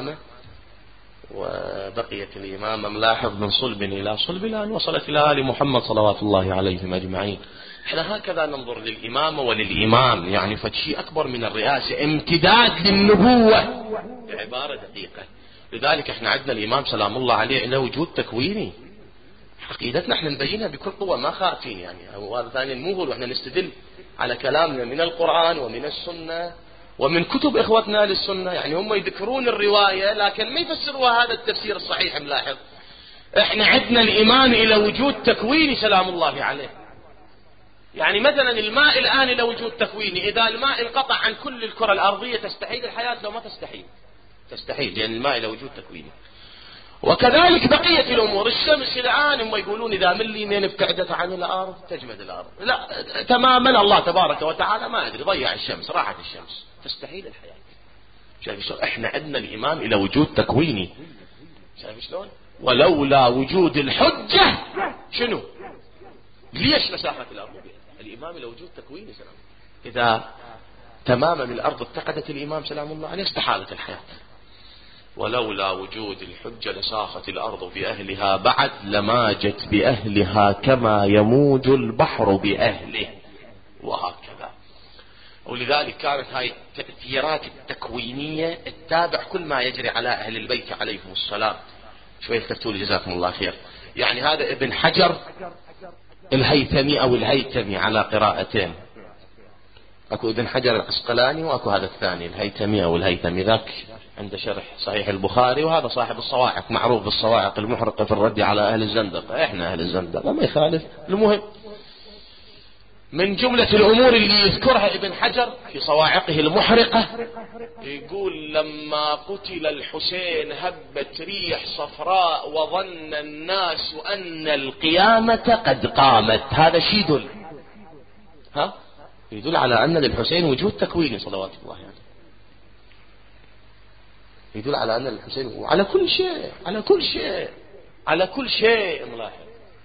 الإمامة ملاحظ من صلب إلى صلب الآن وصلت إلى آل محمد صلوات الله عليهم أجمعين. احنا هكذا ننظر للإمامة وللإمام، يعني فشيء أكبر من الرئاسة، امتداد للنبوة بعبارة دقيقة. لذلك احنا عندنا الإمام سلام الله عليه له وجود تكويني. عقيدتنا احنا نبينها بكل قوة ما خائفين يعني. وهذا ثاني الموهل، واحنا نستدل على كلامنا من القرآن ومن السنة ومن كتب إخوتنا للسنة. يعني هم يذكرون الرواية لكن ما يفسروها هذا التفسير الصحيح. ملاحظ احنا عندنا الإيمان إلى وجود تكويني سلام الله عليه. يعني مثلا الماء الآن إلى وجود تكويني. إذا الماء انقطع عن كل الكرة الأرضية تستحيل الحياة؟ لو ما تستحيل لأن الماء إلى وجود تكويني. وكذلك بقية الأمور. الشمس الآن هم يقولون إذا مليمين ابتعدت عن الأرض تجمد الأرض. لا تماما الله تبارك وتعالى ما أدري ضيع الشمس، راحت الشمس، تستحيل الحياة. شايف شلون؟ احنا عندنا الإيمان إلى وجود تكويني. شايف شلون؟ ولولا وجود الحجة شنو؟ ليش مساحة الأرض بها؟ الإمام إلى وجود تكويني سلام. إذا تماما الأرض اتقدت الإمام سلام الله عليه استحالت الحياة. ولولا وجود الحجة لساخت الأرض بأهلها بعد لماجت بأهلها كما يموج البحر بأهله، وهكذا. ولذلك كانت هاي التأثيرات التكوينية التابع كل ما يجري على أهل البيت عليهم السلام. شوية تفتولي جزاكم الله خير. يعني هذا ابن حجر الهيثمي أو الهيثمي على قراءتين. أكو ابن حجر العسقلاني وأكو هذا الثاني الهيثمي أو الهيثمي. ذاك عند شرح صحيح البخاري، وهذا صاحب الصواعق معروف بالصواعق المحرقة في الرد على أهل الزندقة. إحنا أهل الزندقة ما يخالف. المهم من جملة الأمور اللي يذكرها ابن حجر في صواعقه المحرقة يقول لما قتل الحسين هبت ريح صفراء وظن الناس أن القيامة قد قامت. هذا شيء يدل على أن للحسين وجود تكويني صلوات الله عليه. يدل على أن للحسين وعلى كل شيء ملاحظ.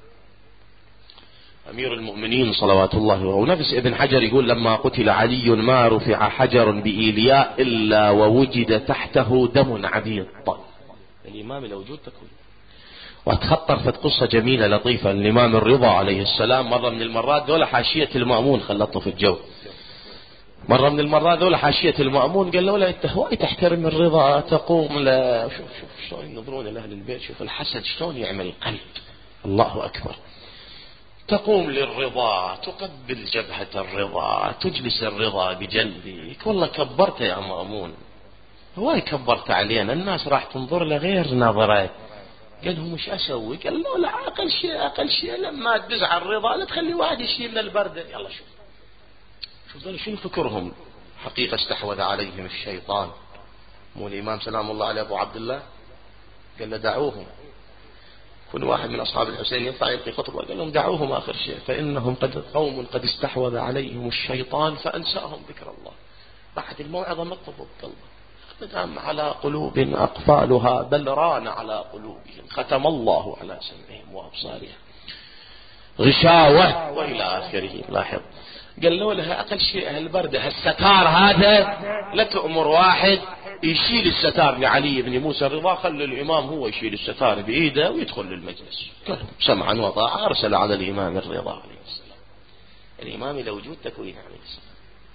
أمير المؤمنين صلوات الله ونفس ابن حجر يقول لما قتل علي ما رفع حجر بإيلياء إلا ووجد تحته دم عبيط. الإمام لوجود تكوين. وتخطر في قصة جميلة لطيفة. الإمام الرضا عليه السلام مرة من المرات دولة حاشية المأمون خلطه في الجو. مرة من المرات دولة حاشية المأمون قال له لا انت هواي تحترم الرضا تقوم لا شوف شلون ينظرون لأهل البيت. شوف الحسد شلون يعمل القلب. الله أكبر. تقوم للرضا تقبل جبهة الرضا تجلس الرضا بجنبك. والله كبرت يا مأمون، هواي كبرت علينا، الناس راح تنظر لغير نظرة. قال له مش أسوي؟ قال له لا أقل شيء لما تدز على الرضا لا تخلي واحد يشيل للبردة. يلا شوف شوف شنو فكرهم. حقيقة استحوذ عليهم الشيطان. مو الإمام سلام الله عليه أبو عبد الله قال له دعوهم. كل واحد من أصحاب الحسين يطلع يلقي خطبة قال لهم دعوهم آخر شيء، فإنهم قوم قد استحوذ عليهم الشيطان فأنساهم ذكر الله. بعد الموعظة ما تضبط قلبه. ختم على قلوب أقفالها بل ران على قلوبهم ختم الله على سمعهم وأبصارهم غشاوة وإلى آخره. لاحظ قال له لها أقل شيء هالبردة هالستار هذا لا تأمر واحد يشيل الستار لعلي بن موسى الرضا، خلي الإمام هو يشيل الستار بإيده ويدخل للمجلس. سمعا وطاعة أرسل على الإمام الرضا عليه السلام. الإمام إلى وجود تكوين عليه السلام.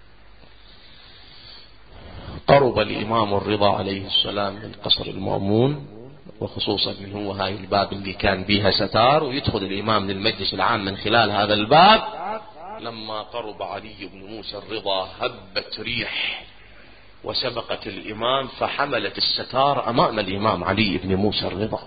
قرب الإمام الرضا عليه السلام من قصر المأمون، وخصوصا من هو هاي الباب اللي كان بيها ستار، ويدخل الإمام للمجلس العام من خلال هذا الباب. لما قرب علي بن موسى الرضا هبت ريح وسبقت الإمام فحملت الستار أمام الإمام علي بن موسى الرضا.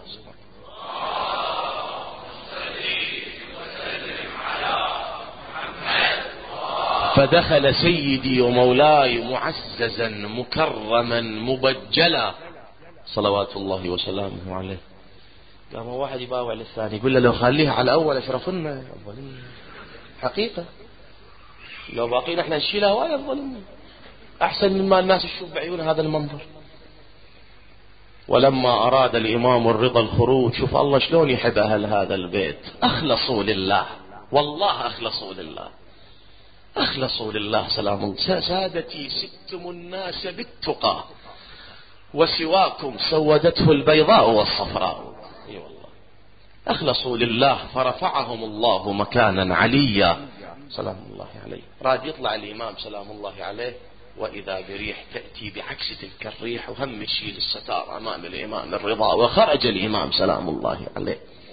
فدخل سيدي ومولاي معززا مكرما مبجلا صلوات الله وسلامه عليه. قام واحد يباوع للثاني يقول له لو خليها على أول أشرفنا حقيقة، لو باقينا احنا نشيلها ولا الظلم أحسن مما الناس تشوف بعيون هذا المنظر. ولما أراد الإمام الرضا الخروج، شوف الله شلون يحب أهل هذا البيت، أخلصوا لله، والله أخلصوا لله، أخلصوا لله. سلام الله. سادتي ستم الناس بالتقى وسواكم سودته البيضاء والصفراء. اي والله أخلصوا لله فرفعهم الله مكانا عليا سلام الله عليه. راد يطلع الإمام سلام الله عليه وإذا بريح تأتي بعكس تلك الريح وهم يشيل الستار أمام الإمام الرضا، وخرج الإمام سلام الله عليه.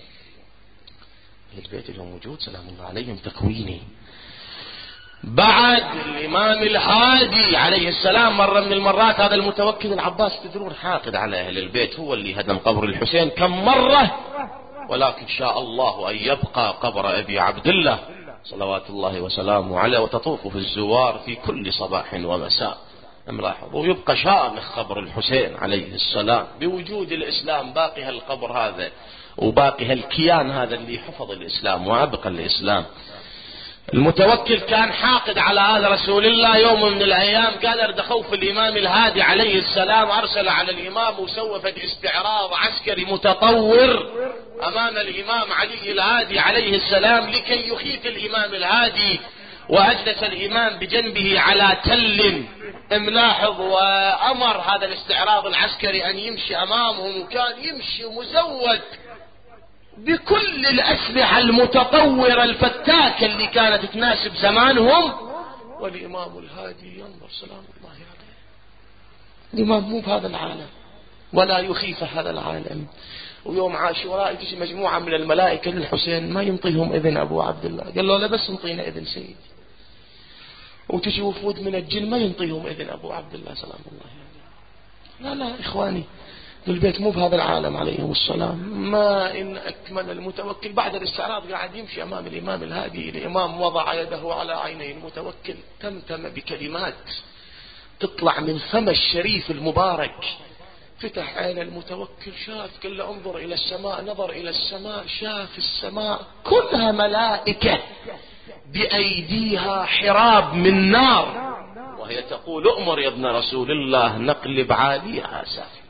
البيت اللي موجود سلام الله عليهم تكويني. بعد الإمام الهادي عليه السلام مرة من المرات هذا المتوكل العباس تدرون حاقد على أهل البيت، هو اللي هدم قبر الحسين كم مرة، ولكن شاء الله أن يبقى قبر أبي عبد الله صلوات الله وسلامه عليه وتطوف في الزوار في كل صباح ومساء. ملاحظ ويبقى شامخ قبر الحسين عليه السلام بوجود الإسلام، باقي هالقبر هذا وباقي هالكيان هذا اللي حفظ الإسلام وأبقى الإسلام. المتوكل كان حاقد على هذا رسول الله. يوم من الأيام قال خوف الإمام الهادي عليه السلام أرسل على الإمام وسوف استعراض عسكري متطور أمام الإمام علي الهادي عليه السلام لكي يخيف الإمام الهادي، وأجلس الإمام بجنبه على تل ملاحظ، وأمر هذا الاستعراض العسكري أن يمشي أمامهم، وكان يمشي مزود بكل الأسلحة المتطورة الفتاكة اللي كانت تناسب زمانهم، والإمام الهادي ينظر سلام الله عليه. الإمام مو بهذا العالم ولا يخيف هذا العالم. ويوم عاشوراء تجي مجموعة من الملائكة للحسين ما ينطيهم إذن أبو عبد الله، قال له لا بس انطينا إذن سيدي. وتجي وفود من الجن ما ينطيهم إذن أبو عبد الله سلام الله عليه. لا إخواني البيت مو بهذا العالم عليهم السلام. ما إن أكمل المتوكل بعد الاستعراض قاعد يمشي أمام الإمام الهادي. الإمام وضع يده على عيني المتوكل، تمتم بكلمات تطلع من فم الشريف المبارك. فتح عين المتوكل شاف، قال له انظر إلى السماء، نظر إلى السماء شاف السماء كلها ملائكة بأيديها حراب من نار، وهي تقول أمر يا ابن رسول الله نقلب عاليها سافلة.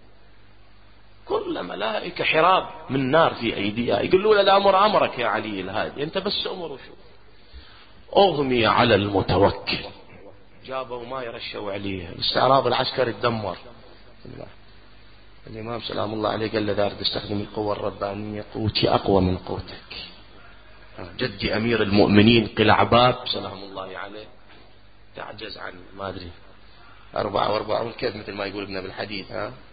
كل ملائكة حراب من نار في أيديها. يقولوا له الأمر أمرك يا علي الهادي، أنت بس أمر وشوف. أغمي على المتوكل، جابوا ما يرشوا عليه، الاستعراض العسكري تدمر. الإمام سلام الله عليه قال له ذا استخدم القوة الربانية، قوتي أقوى من قوتك. جدي أمير المؤمنين قلعباب سلام الله عليه تعجز عن ما أدري 44 كيف مثل ما يقول ابن بالحديث.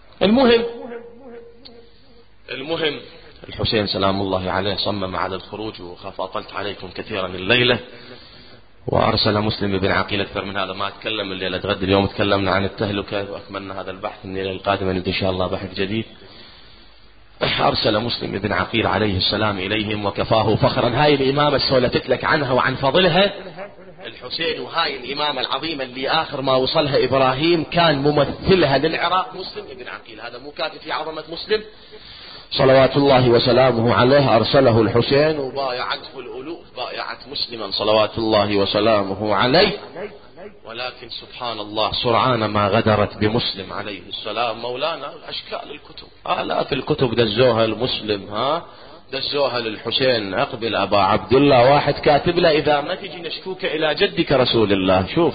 المهم الحسين سلام الله عليه صمم على الخروج، وخاف أطلت عليكم كثيرا الليلة، وأرسل مسلم بن عقيل. أكثر من هذا ما أتكلم الليلة، غد اليوم تكلمنا عن التهلكة وأكملنا هذا البحث. من الليلة القادمة إن شاء الله بحث جديد. أرسل مسلم بن عقيل عليه السلام إليهم وكفاه فخرا. هاي الإمامة سولتت لك عنها وعن فضلها الحسين وهاي الإمامة العظيمة اللي آخر ما وصلها إبراهيم كان ممثلها للعراق مسلم ابن عقيل، هذا مو كاتب في عظمة مسلم صلوات الله وسلامه عليه. أرسله الحسين وبايعته الألوف، بايعت مسلما صلوات الله وسلامه عليه، ولكن سبحان الله سرعان ما غدرت بمسلم عليه السلام. مولانا أشكال الكتب، آلاف الكتب دزوها المسلم، دزوها للحسين. أقبل أبا عبد الله، واحد كاتب له إذا ما تجي نشكوك إلى جدك رسول الله. شوف،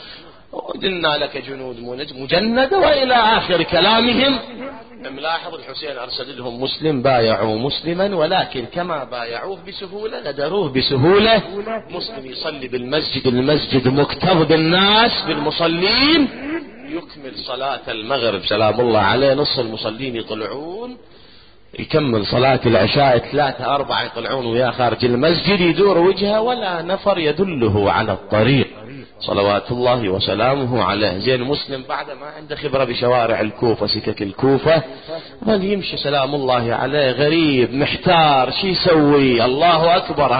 وجدنا لك جنود مجندة وإلى آخر كلامهم. ملاحظ الحسين أرسل لهم مسلم، بايعوا مسلما، ولكن كما بايعوه بسهولة غدروه بسهولة. مسلم يصلي بالمسجد، المسجد مكتظ بالناس بالمصلين، يكمل صلاة المغرب سلام الله عليه، نص المصلين يطلعون، يكمل صلاة العشاء 3 4 يطلعون ويا خارج المسجد، يدور وجهه ولا نفر يدله على الطريق صلوات الله وسلامه عليه. زين مسلم بعد ما عنده خبرة بشوارع الكوفة سكك الكوفة، ظل يمشي سلام الله عليه غريب محتار شي يسوي. الله أكبر،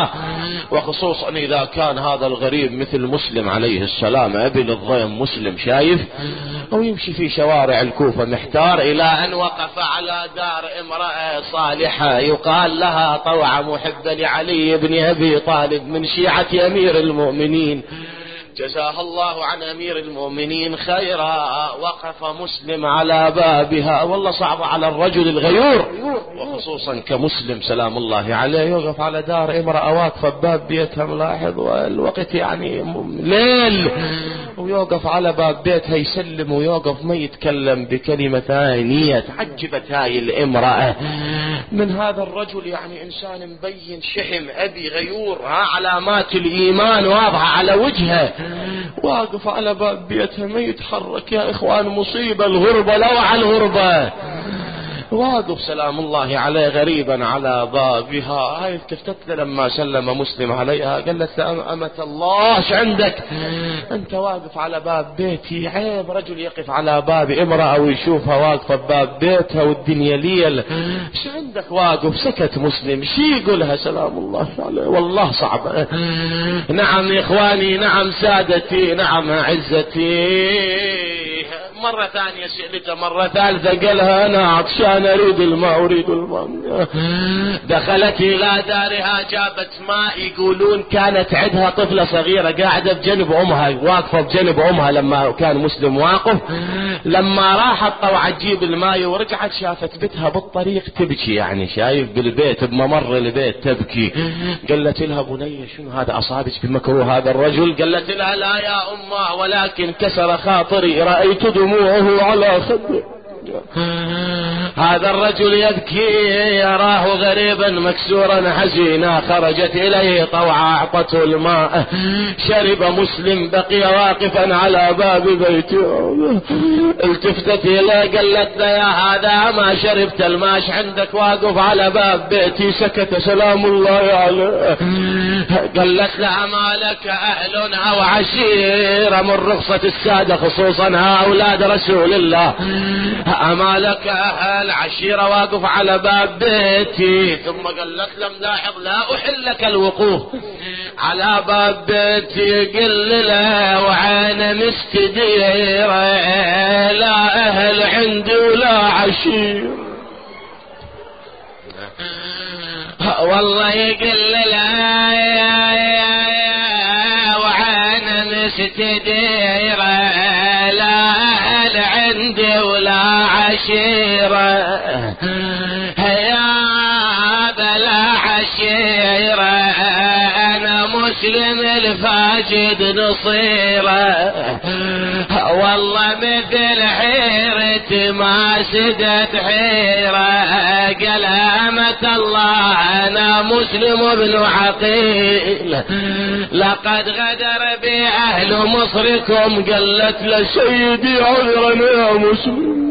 وخصوصا إذا كان هذا الغريب مثل مسلم عليه السلام أبي الضيم مسلم، شايف، ويمشي في شوارع الكوفة محتار، إلى أن وقف على دار امرأة صالحة يقال لها طوعة محبة لعلي بن أبي طالب من شيعة أمير المؤمنين، جزاها الله عن أمير المؤمنين خيرا. وقف مسلم على بابها، والله صعب على الرجل الغيور وخصوصا كمسلم سلام الله عليه يوقف على دار امرأة واقفة بباب بيتها، ملاحظ والوقت يعني ليل، ويوقف على باب بيتها يسلم ويوقف ما يتكلم بكلمة ثانية. تعجبت هاي الامرأة من هذا الرجل، يعني إنسان مبين شحم أبي غيور، علامات الإيمان واضحة على وجهه، واقف على باب بيتها ما يتحرك. يا إخوان مصيبة الغربة، لو على الغربة، واقف سلام الله عليه غريبا على بابها. هاي التفتت لما سلم مسلم عليها قالت له أمة الله ايش عندك؟ أنت واقف على باب بيتي، عيب رجل يقف على باب امرأة ويشوفها واقفة بباب بيتها والدنيا ليل، ايش عندك واقف؟ سكت مسلم، شي يقولها سلام الله عليه؟ والله صعب. نعم يا إخواني، نعم سادتي، نعم عزتي. مرة ثانية سألتها، مرة ثالثة قالها أنا عطشان أريد الماء أريد الماء. دخلت إلى دارها جابت ماء، يقولون كانت عندها طفلة صغيرة قاعدة بجنب أمها، واقفة بجنب أمها لما كان مسلم واقف. لما راحت طوعت تجيب الماء ورجعت شافت بنتها بالطريق تبكي، يعني شايف بالبيت بممر البيت تبكي. قالت لها بنية شنو هذا أصابك بمكروه هذا الرجل؟ قالت لها لا يا أمه، ولكن كسر خاطري، رأيت دموعه على خده. هذا الرجل يبكي يراه غريبا مكسورا حزينا. خرجت إليه طوعا أعطته الماء، شرب مسلم، بقي واقفا على باب بيته. التفتت إليه قالت له يا هذا ما شربت الماء عندك واقف على باب بيتي؟ سكت سلام الله عليه. قالت له ما لك أهل أو عشيرة من رخصة السادة خصوصا أولاد رسول الله، أما لك أهل عشيرة واقف على باب بيتي؟ ثم قالت له ملاحظ لا أحل لك الوقوف على باب بيتي، قل له وعين مستديرة لا أهل عندي ولا عشيرة. والله يقل له وعين مستديرة لا أهل عندي ولا عشيرة، يا بلا عشيرة أنا مسلم الفاجد نصيرة. والله مثل حيرتي ما سدت حيرة، قال أمة الله أنا مسلم ابن عقيل، لقد غدر بأهل مصركم. قالت لسيدي عذرا يا مسلم،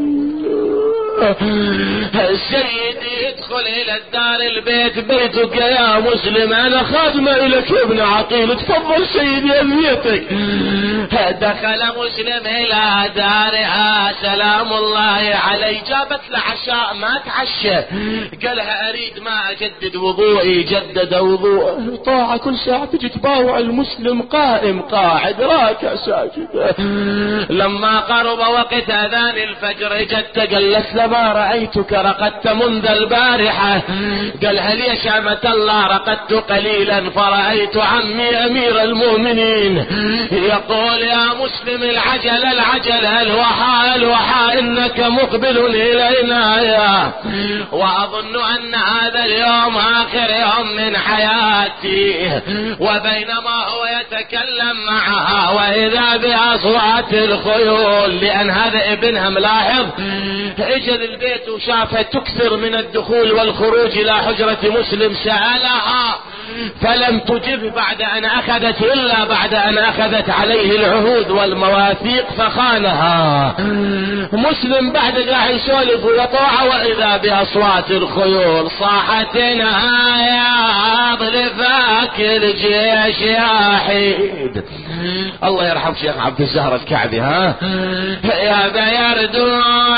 سيدي ادخل الى الدار البيت بيتك يا مسلم، انا خادمة لك يا ابن عقيل، تفضل سيدي بيتك. دخل مسلم إلى دارها سلام الله عليه، جابت له عشاء ما تعشى، قالها أريد ما أجدد وضوئي، جدد وضوءه. طاعة كل ساعة تجي تباوع المسلم قائم قاعد راكع ساجد. لما قرب وقت أذان الفجر جت قالت له ما رأيتك رقدت منذ البارحة. قالها ليش أمة الله رقدت قليلا فرأيت عمي أمير المؤمنين يقول يا مسلم العجل العجل الوحى إنك مقبل إلينا يا، وأظن أن هذا اليوم آخر يوم من حياتي. وبينما هو يتكلم معها وإذا بأصوات الخيول، لأن هذا ابنها ملاحظ اجى للبيت وشافها تكثر من الدخول والخروج إلى حجرة مسلم، سألها فلم تجب بعد أن أخذت إلا بعد أن أخذت عليه العهود والمواثيق فخانها. مسلم بعد قاعد يسولف ويطوع وإذا بأصوات الخيول صاحت يا ضلفاك الجيش يا حيد. الله يرحم شيخ عبد الزهر الكعبي يا بيردون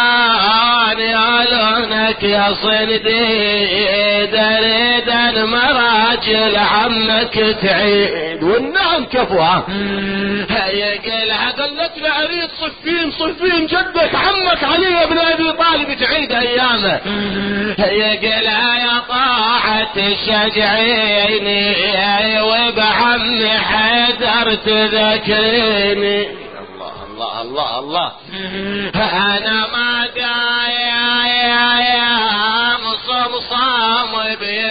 يا لونك يا صندي دريدا مراجل عمك تعيد. والنعم كفوها يقلها قالت له اريد صفين جدك عمك علي بن ابي طالب تعيد ايامه. يقلها يا طاعة الشجعيني وبعمي حيدر تذكريني. الله الله الله انا ما دايا يا مصمصام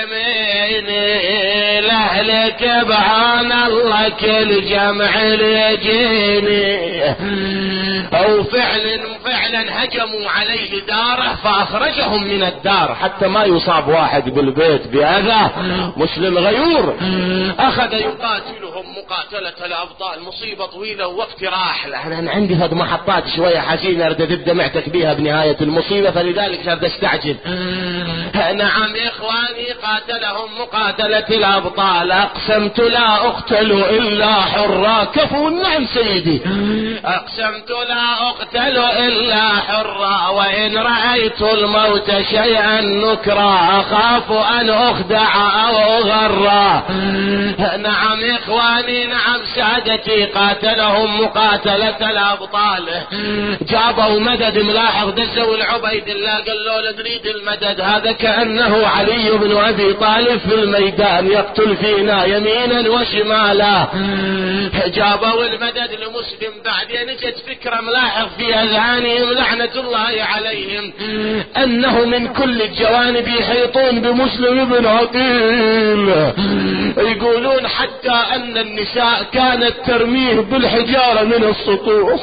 بيميني لهلك بعان الله كل جمع ليجيني. او فعلا هجموا عليه داره فاخرجهم من الدار حتى ما يصاب واحد بالبيت باذى. مسلم غيور اخذ يقاتلهم مقاتلة الابطال، مصيبة طويلة ووقت راح. انا عندي هذه محطات شوية حزينة ارد دمعتك بيها بنهاية المصيبة فلذلك ارد استعجل. نعم اخواني قاتلهم مقاتلة الابطال، اقسمت لا اقتل الا حرا. كفو نعم سيدي اقسمت لا اقتل الا حرا وان رأيت الموت شيئا نكرا اخاف ان اخدع او اغرا. نعم اخواني نعم سادتي قاتلهم مقاتلة الابطال، جابوا مدد ملاحظ دزوا العبيد الله قال له نريد المدد، هذا كأنه علي بن ابي طالب في الميدان يقتل فينا يمينا وشمالا. جابوا المدد لمسلم. بعدين جت فكرة ملاحظ في اذهانهم لعنة الله عليهم انه من كل الجوانب يحيطون بمسلم بن عقيل. يقولون حتى ان النساء كانت ترميه بالحجارة من السطوح.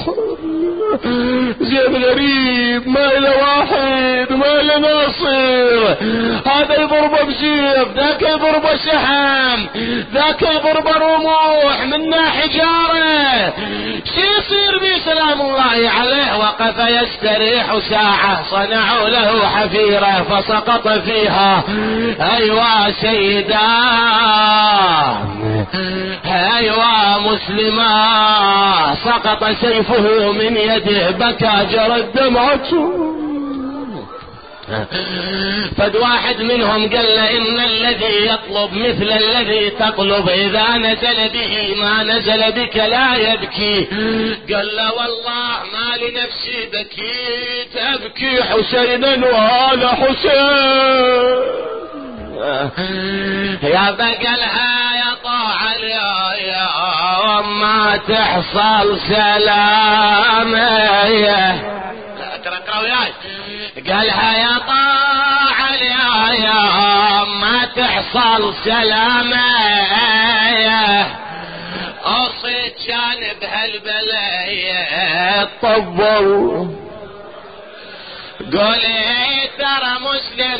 زين غريب ما له واحد ما له ناصر، هذا يضربه بسيف ذاك يضربه سحم ذاك يضربه رموح منا حجارة، شو يصير بي سلام الله عليه. وقف يستريح ساعة صنعوا له حفيرة فسقط فيها. ايوا سيدا ايوا مسلما سقط سيفه من يده بكى جرت دمعته. فد واحد منهم قال له ان الذي يطلب مثل الذي تطلب اذا نزل به ما نزل بك لا يبكي. قال له والله ما لنفسي بكيت ابكي حسينا وآل حسين. يا بقلها يا طاعة يا ما تحصل سلام اقرأ وياي. قالها يا طاعة يا ما تحصل سلام اصيد جانب هالبلايا طبوا. قولي ترى مسلم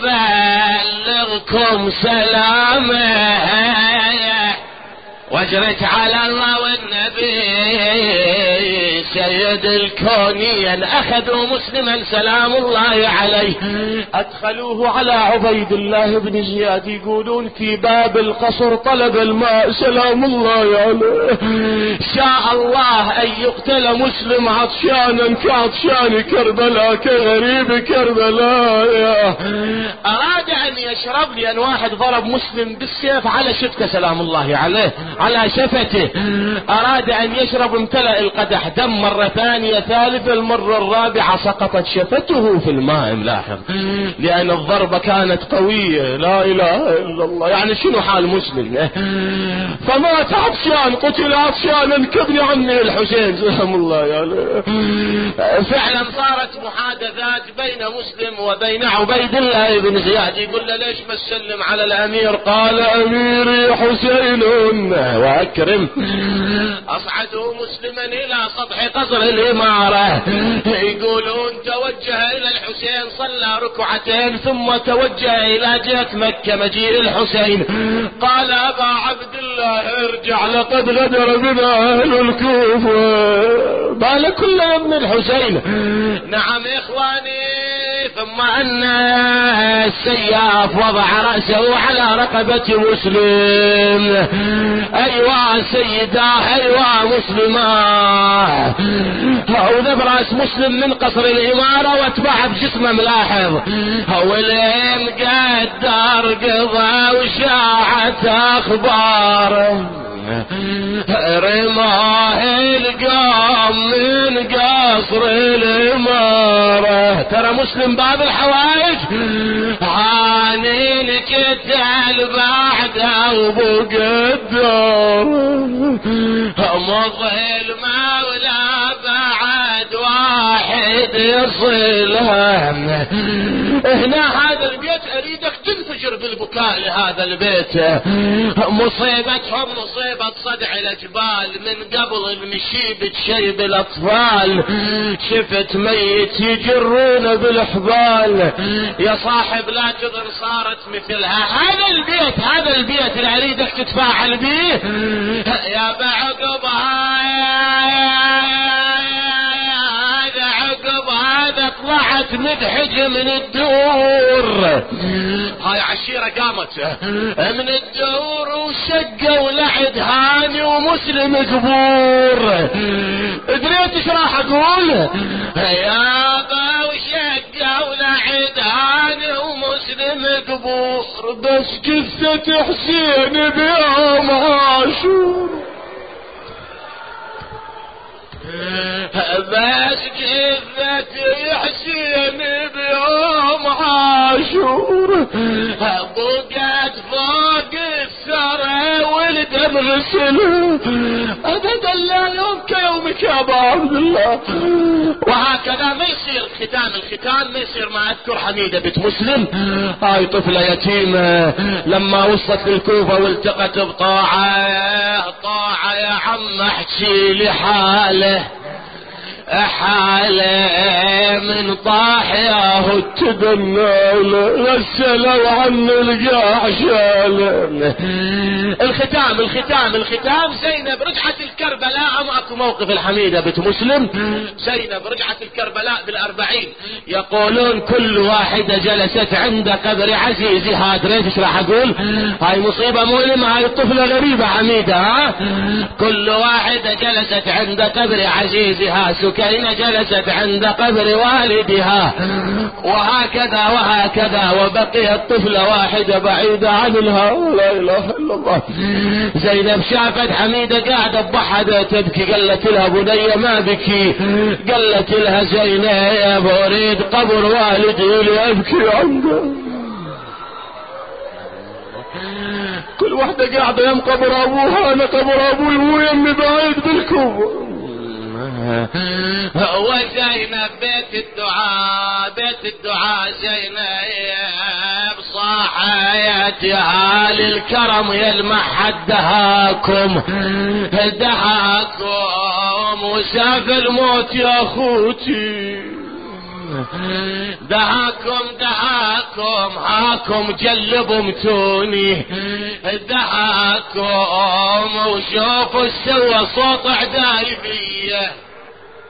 يبلغكم سلامه واجرك على الله والنبي سيد الكونين أخذوا مسلما سلام الله عليه أدخلوه على عبيد الله بن زياد، يقولون في باب القصر طلب الماء سلام الله عليه، شاء الله أن يقتل مسلم عطشانا كعطشان كربلاء كغريب كربلاء. أراد أن يشرب لأن واحد ضرب مسلم بالسيف على شفته سلام الله عليه على شفته، أراد أن يشرب، امتلأ القدح دم مرة ثانية ثالثة، المرة الرابعة سقطت شفته في الماء. ملاحظ لأن الضربة كانت قوية. لا إله إلا الله. يعني شنو حال مسلم؟ فمات عطشان، قتل عطشانا كابن عمي الحسين سلام الله عليه. فعلا صارت محادثات بين مسلم وبين عبيد الله بن زياد. يقول له ليش ما تسلم على الأمير؟ قال أميري حسين وأكرم. أصعدوا مسلما إلى سطح قصر الإمارة، يقولون توجه إلى الحسين، صلى ركعتين ثم توجه إلى جهة مكة مجيء الحسين. قال أبا عبد الله ارجع، لقد غدر بنا أهل الكوفة. قال كل يوم الحسين. نعم إخواني. ثم أن السياف وضع رأسه على رقبة مسلم. أيوة سيداه، أيوة مسلماه. وذب رأس مسلم من قصر الإمارة واتبع بجسمه. ملاحظ ولين قدر قضى وشاعت أخباره، رماه القوم من قصر الإمارة. ترى مسلم باب الحوائج هاني القتال بعد أبو قدر، مظهر مولا بعد واحد يصلها. هنا هذا البيت أريدك تنفجر بالبكاء لهذا البيت. مصيبتهم مصيبة صدع الأجبال، من قبل المشيب تشيب الأطفال، شفت ميت يجرون بالحبال. يا صاحب لا تظن صارت مثلها. هذا البيت اللي أريدك تتفاعل به يا بعقبها، هذا طلعت مدحج من الدور. هاي عشيرة قامت من الدور وشقوا لعد هاني ومسلم قبور. دريت ايش راح اقول؟ يا با وشقوا لعد هاني ومسلم قبور، بس قصة حسين بيوم عاشور، بس جثة حسين بيوم عاشور بقت فوق الثرى والدم غسل أبدا لا يوم كيومك يا أبا عبد الله. وهكذا ما يصير الختان ما يصير. ما أذكر حميدة بنت مسلم، هاي طفلة يتيمة لما وصلت للكوفة والتقت بطاعة يا عم احكي لي حاله من طاح ياهو تدنى غسلوا عن القاع شاله. الختام زينب رجعت الكربلاء. اكو موقف الحميدة بنت مسلم، زينب رجعت الكربلاء بالأربعين، يقولون كل واحدة جلست عند قبر عزيزها. دريت ايش راح اقول؟ هاي مصيبة مؤلمة، هاي الطفلة غريبة حميدة. كل واحدة جلست عند قبر عزيزها، سكينة جلست عند قبر والدها، وهكذا وبقيت طفلة واحدة بعيدة عن الهوى. لا إله إلا الله. زينب شافت حميدة قاعدة بحدة تبكي، قالت لها بنية ما بكي، قالت لها زينب أريد قبر والدي لأبكي عنده. كل واحدة قاعدة يم قبر أبوها، أنا قبر أبوي ويمي بعيد بالكوفة. وزينب بيت الدعاء زينب صاحت يا اهل الكرم يلمح دهاكم وساف الموت يا اخوتي، دهاكم هاكم جلبوا متوني، دهاكم وشوفوا سوى صوت عداي بيه.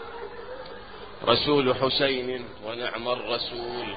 رسول حسين ونعم الرسول،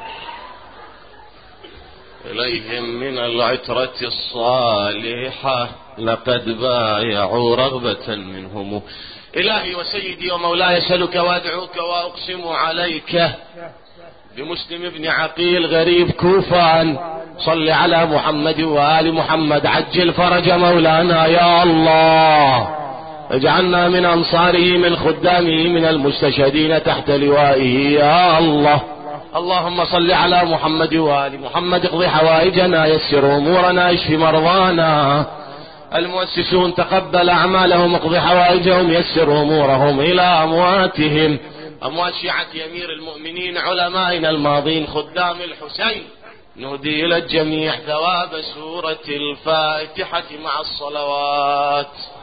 إليهم من العترة الصالحة لقد بايعوا رغبة منهم. إلهي وسيدي ومولاي أسألك وأدعوك وأقسم عليك بمسلم بن عقيل غريب كوفان، صل على محمد وآل محمد، عجل فرج مولانا يا الله، اجعلنا من أنصاره من خدامه من المستشهدين تحت لوائه يا الله. اللهم صل على محمد وآل محمد، اقض حوائجنا، يسر أمورنا، اشف مرضانا. المؤسسون تقبل أعمالهم، اقض حوائجهم، يسر أمورهم. إلى أمواتهم، أموات شيعة أمير المؤمنين علمائنا الماضين خدام الحسين، نهدي إلى الجميع ثواب سورة الفاتحة مع الصلوات.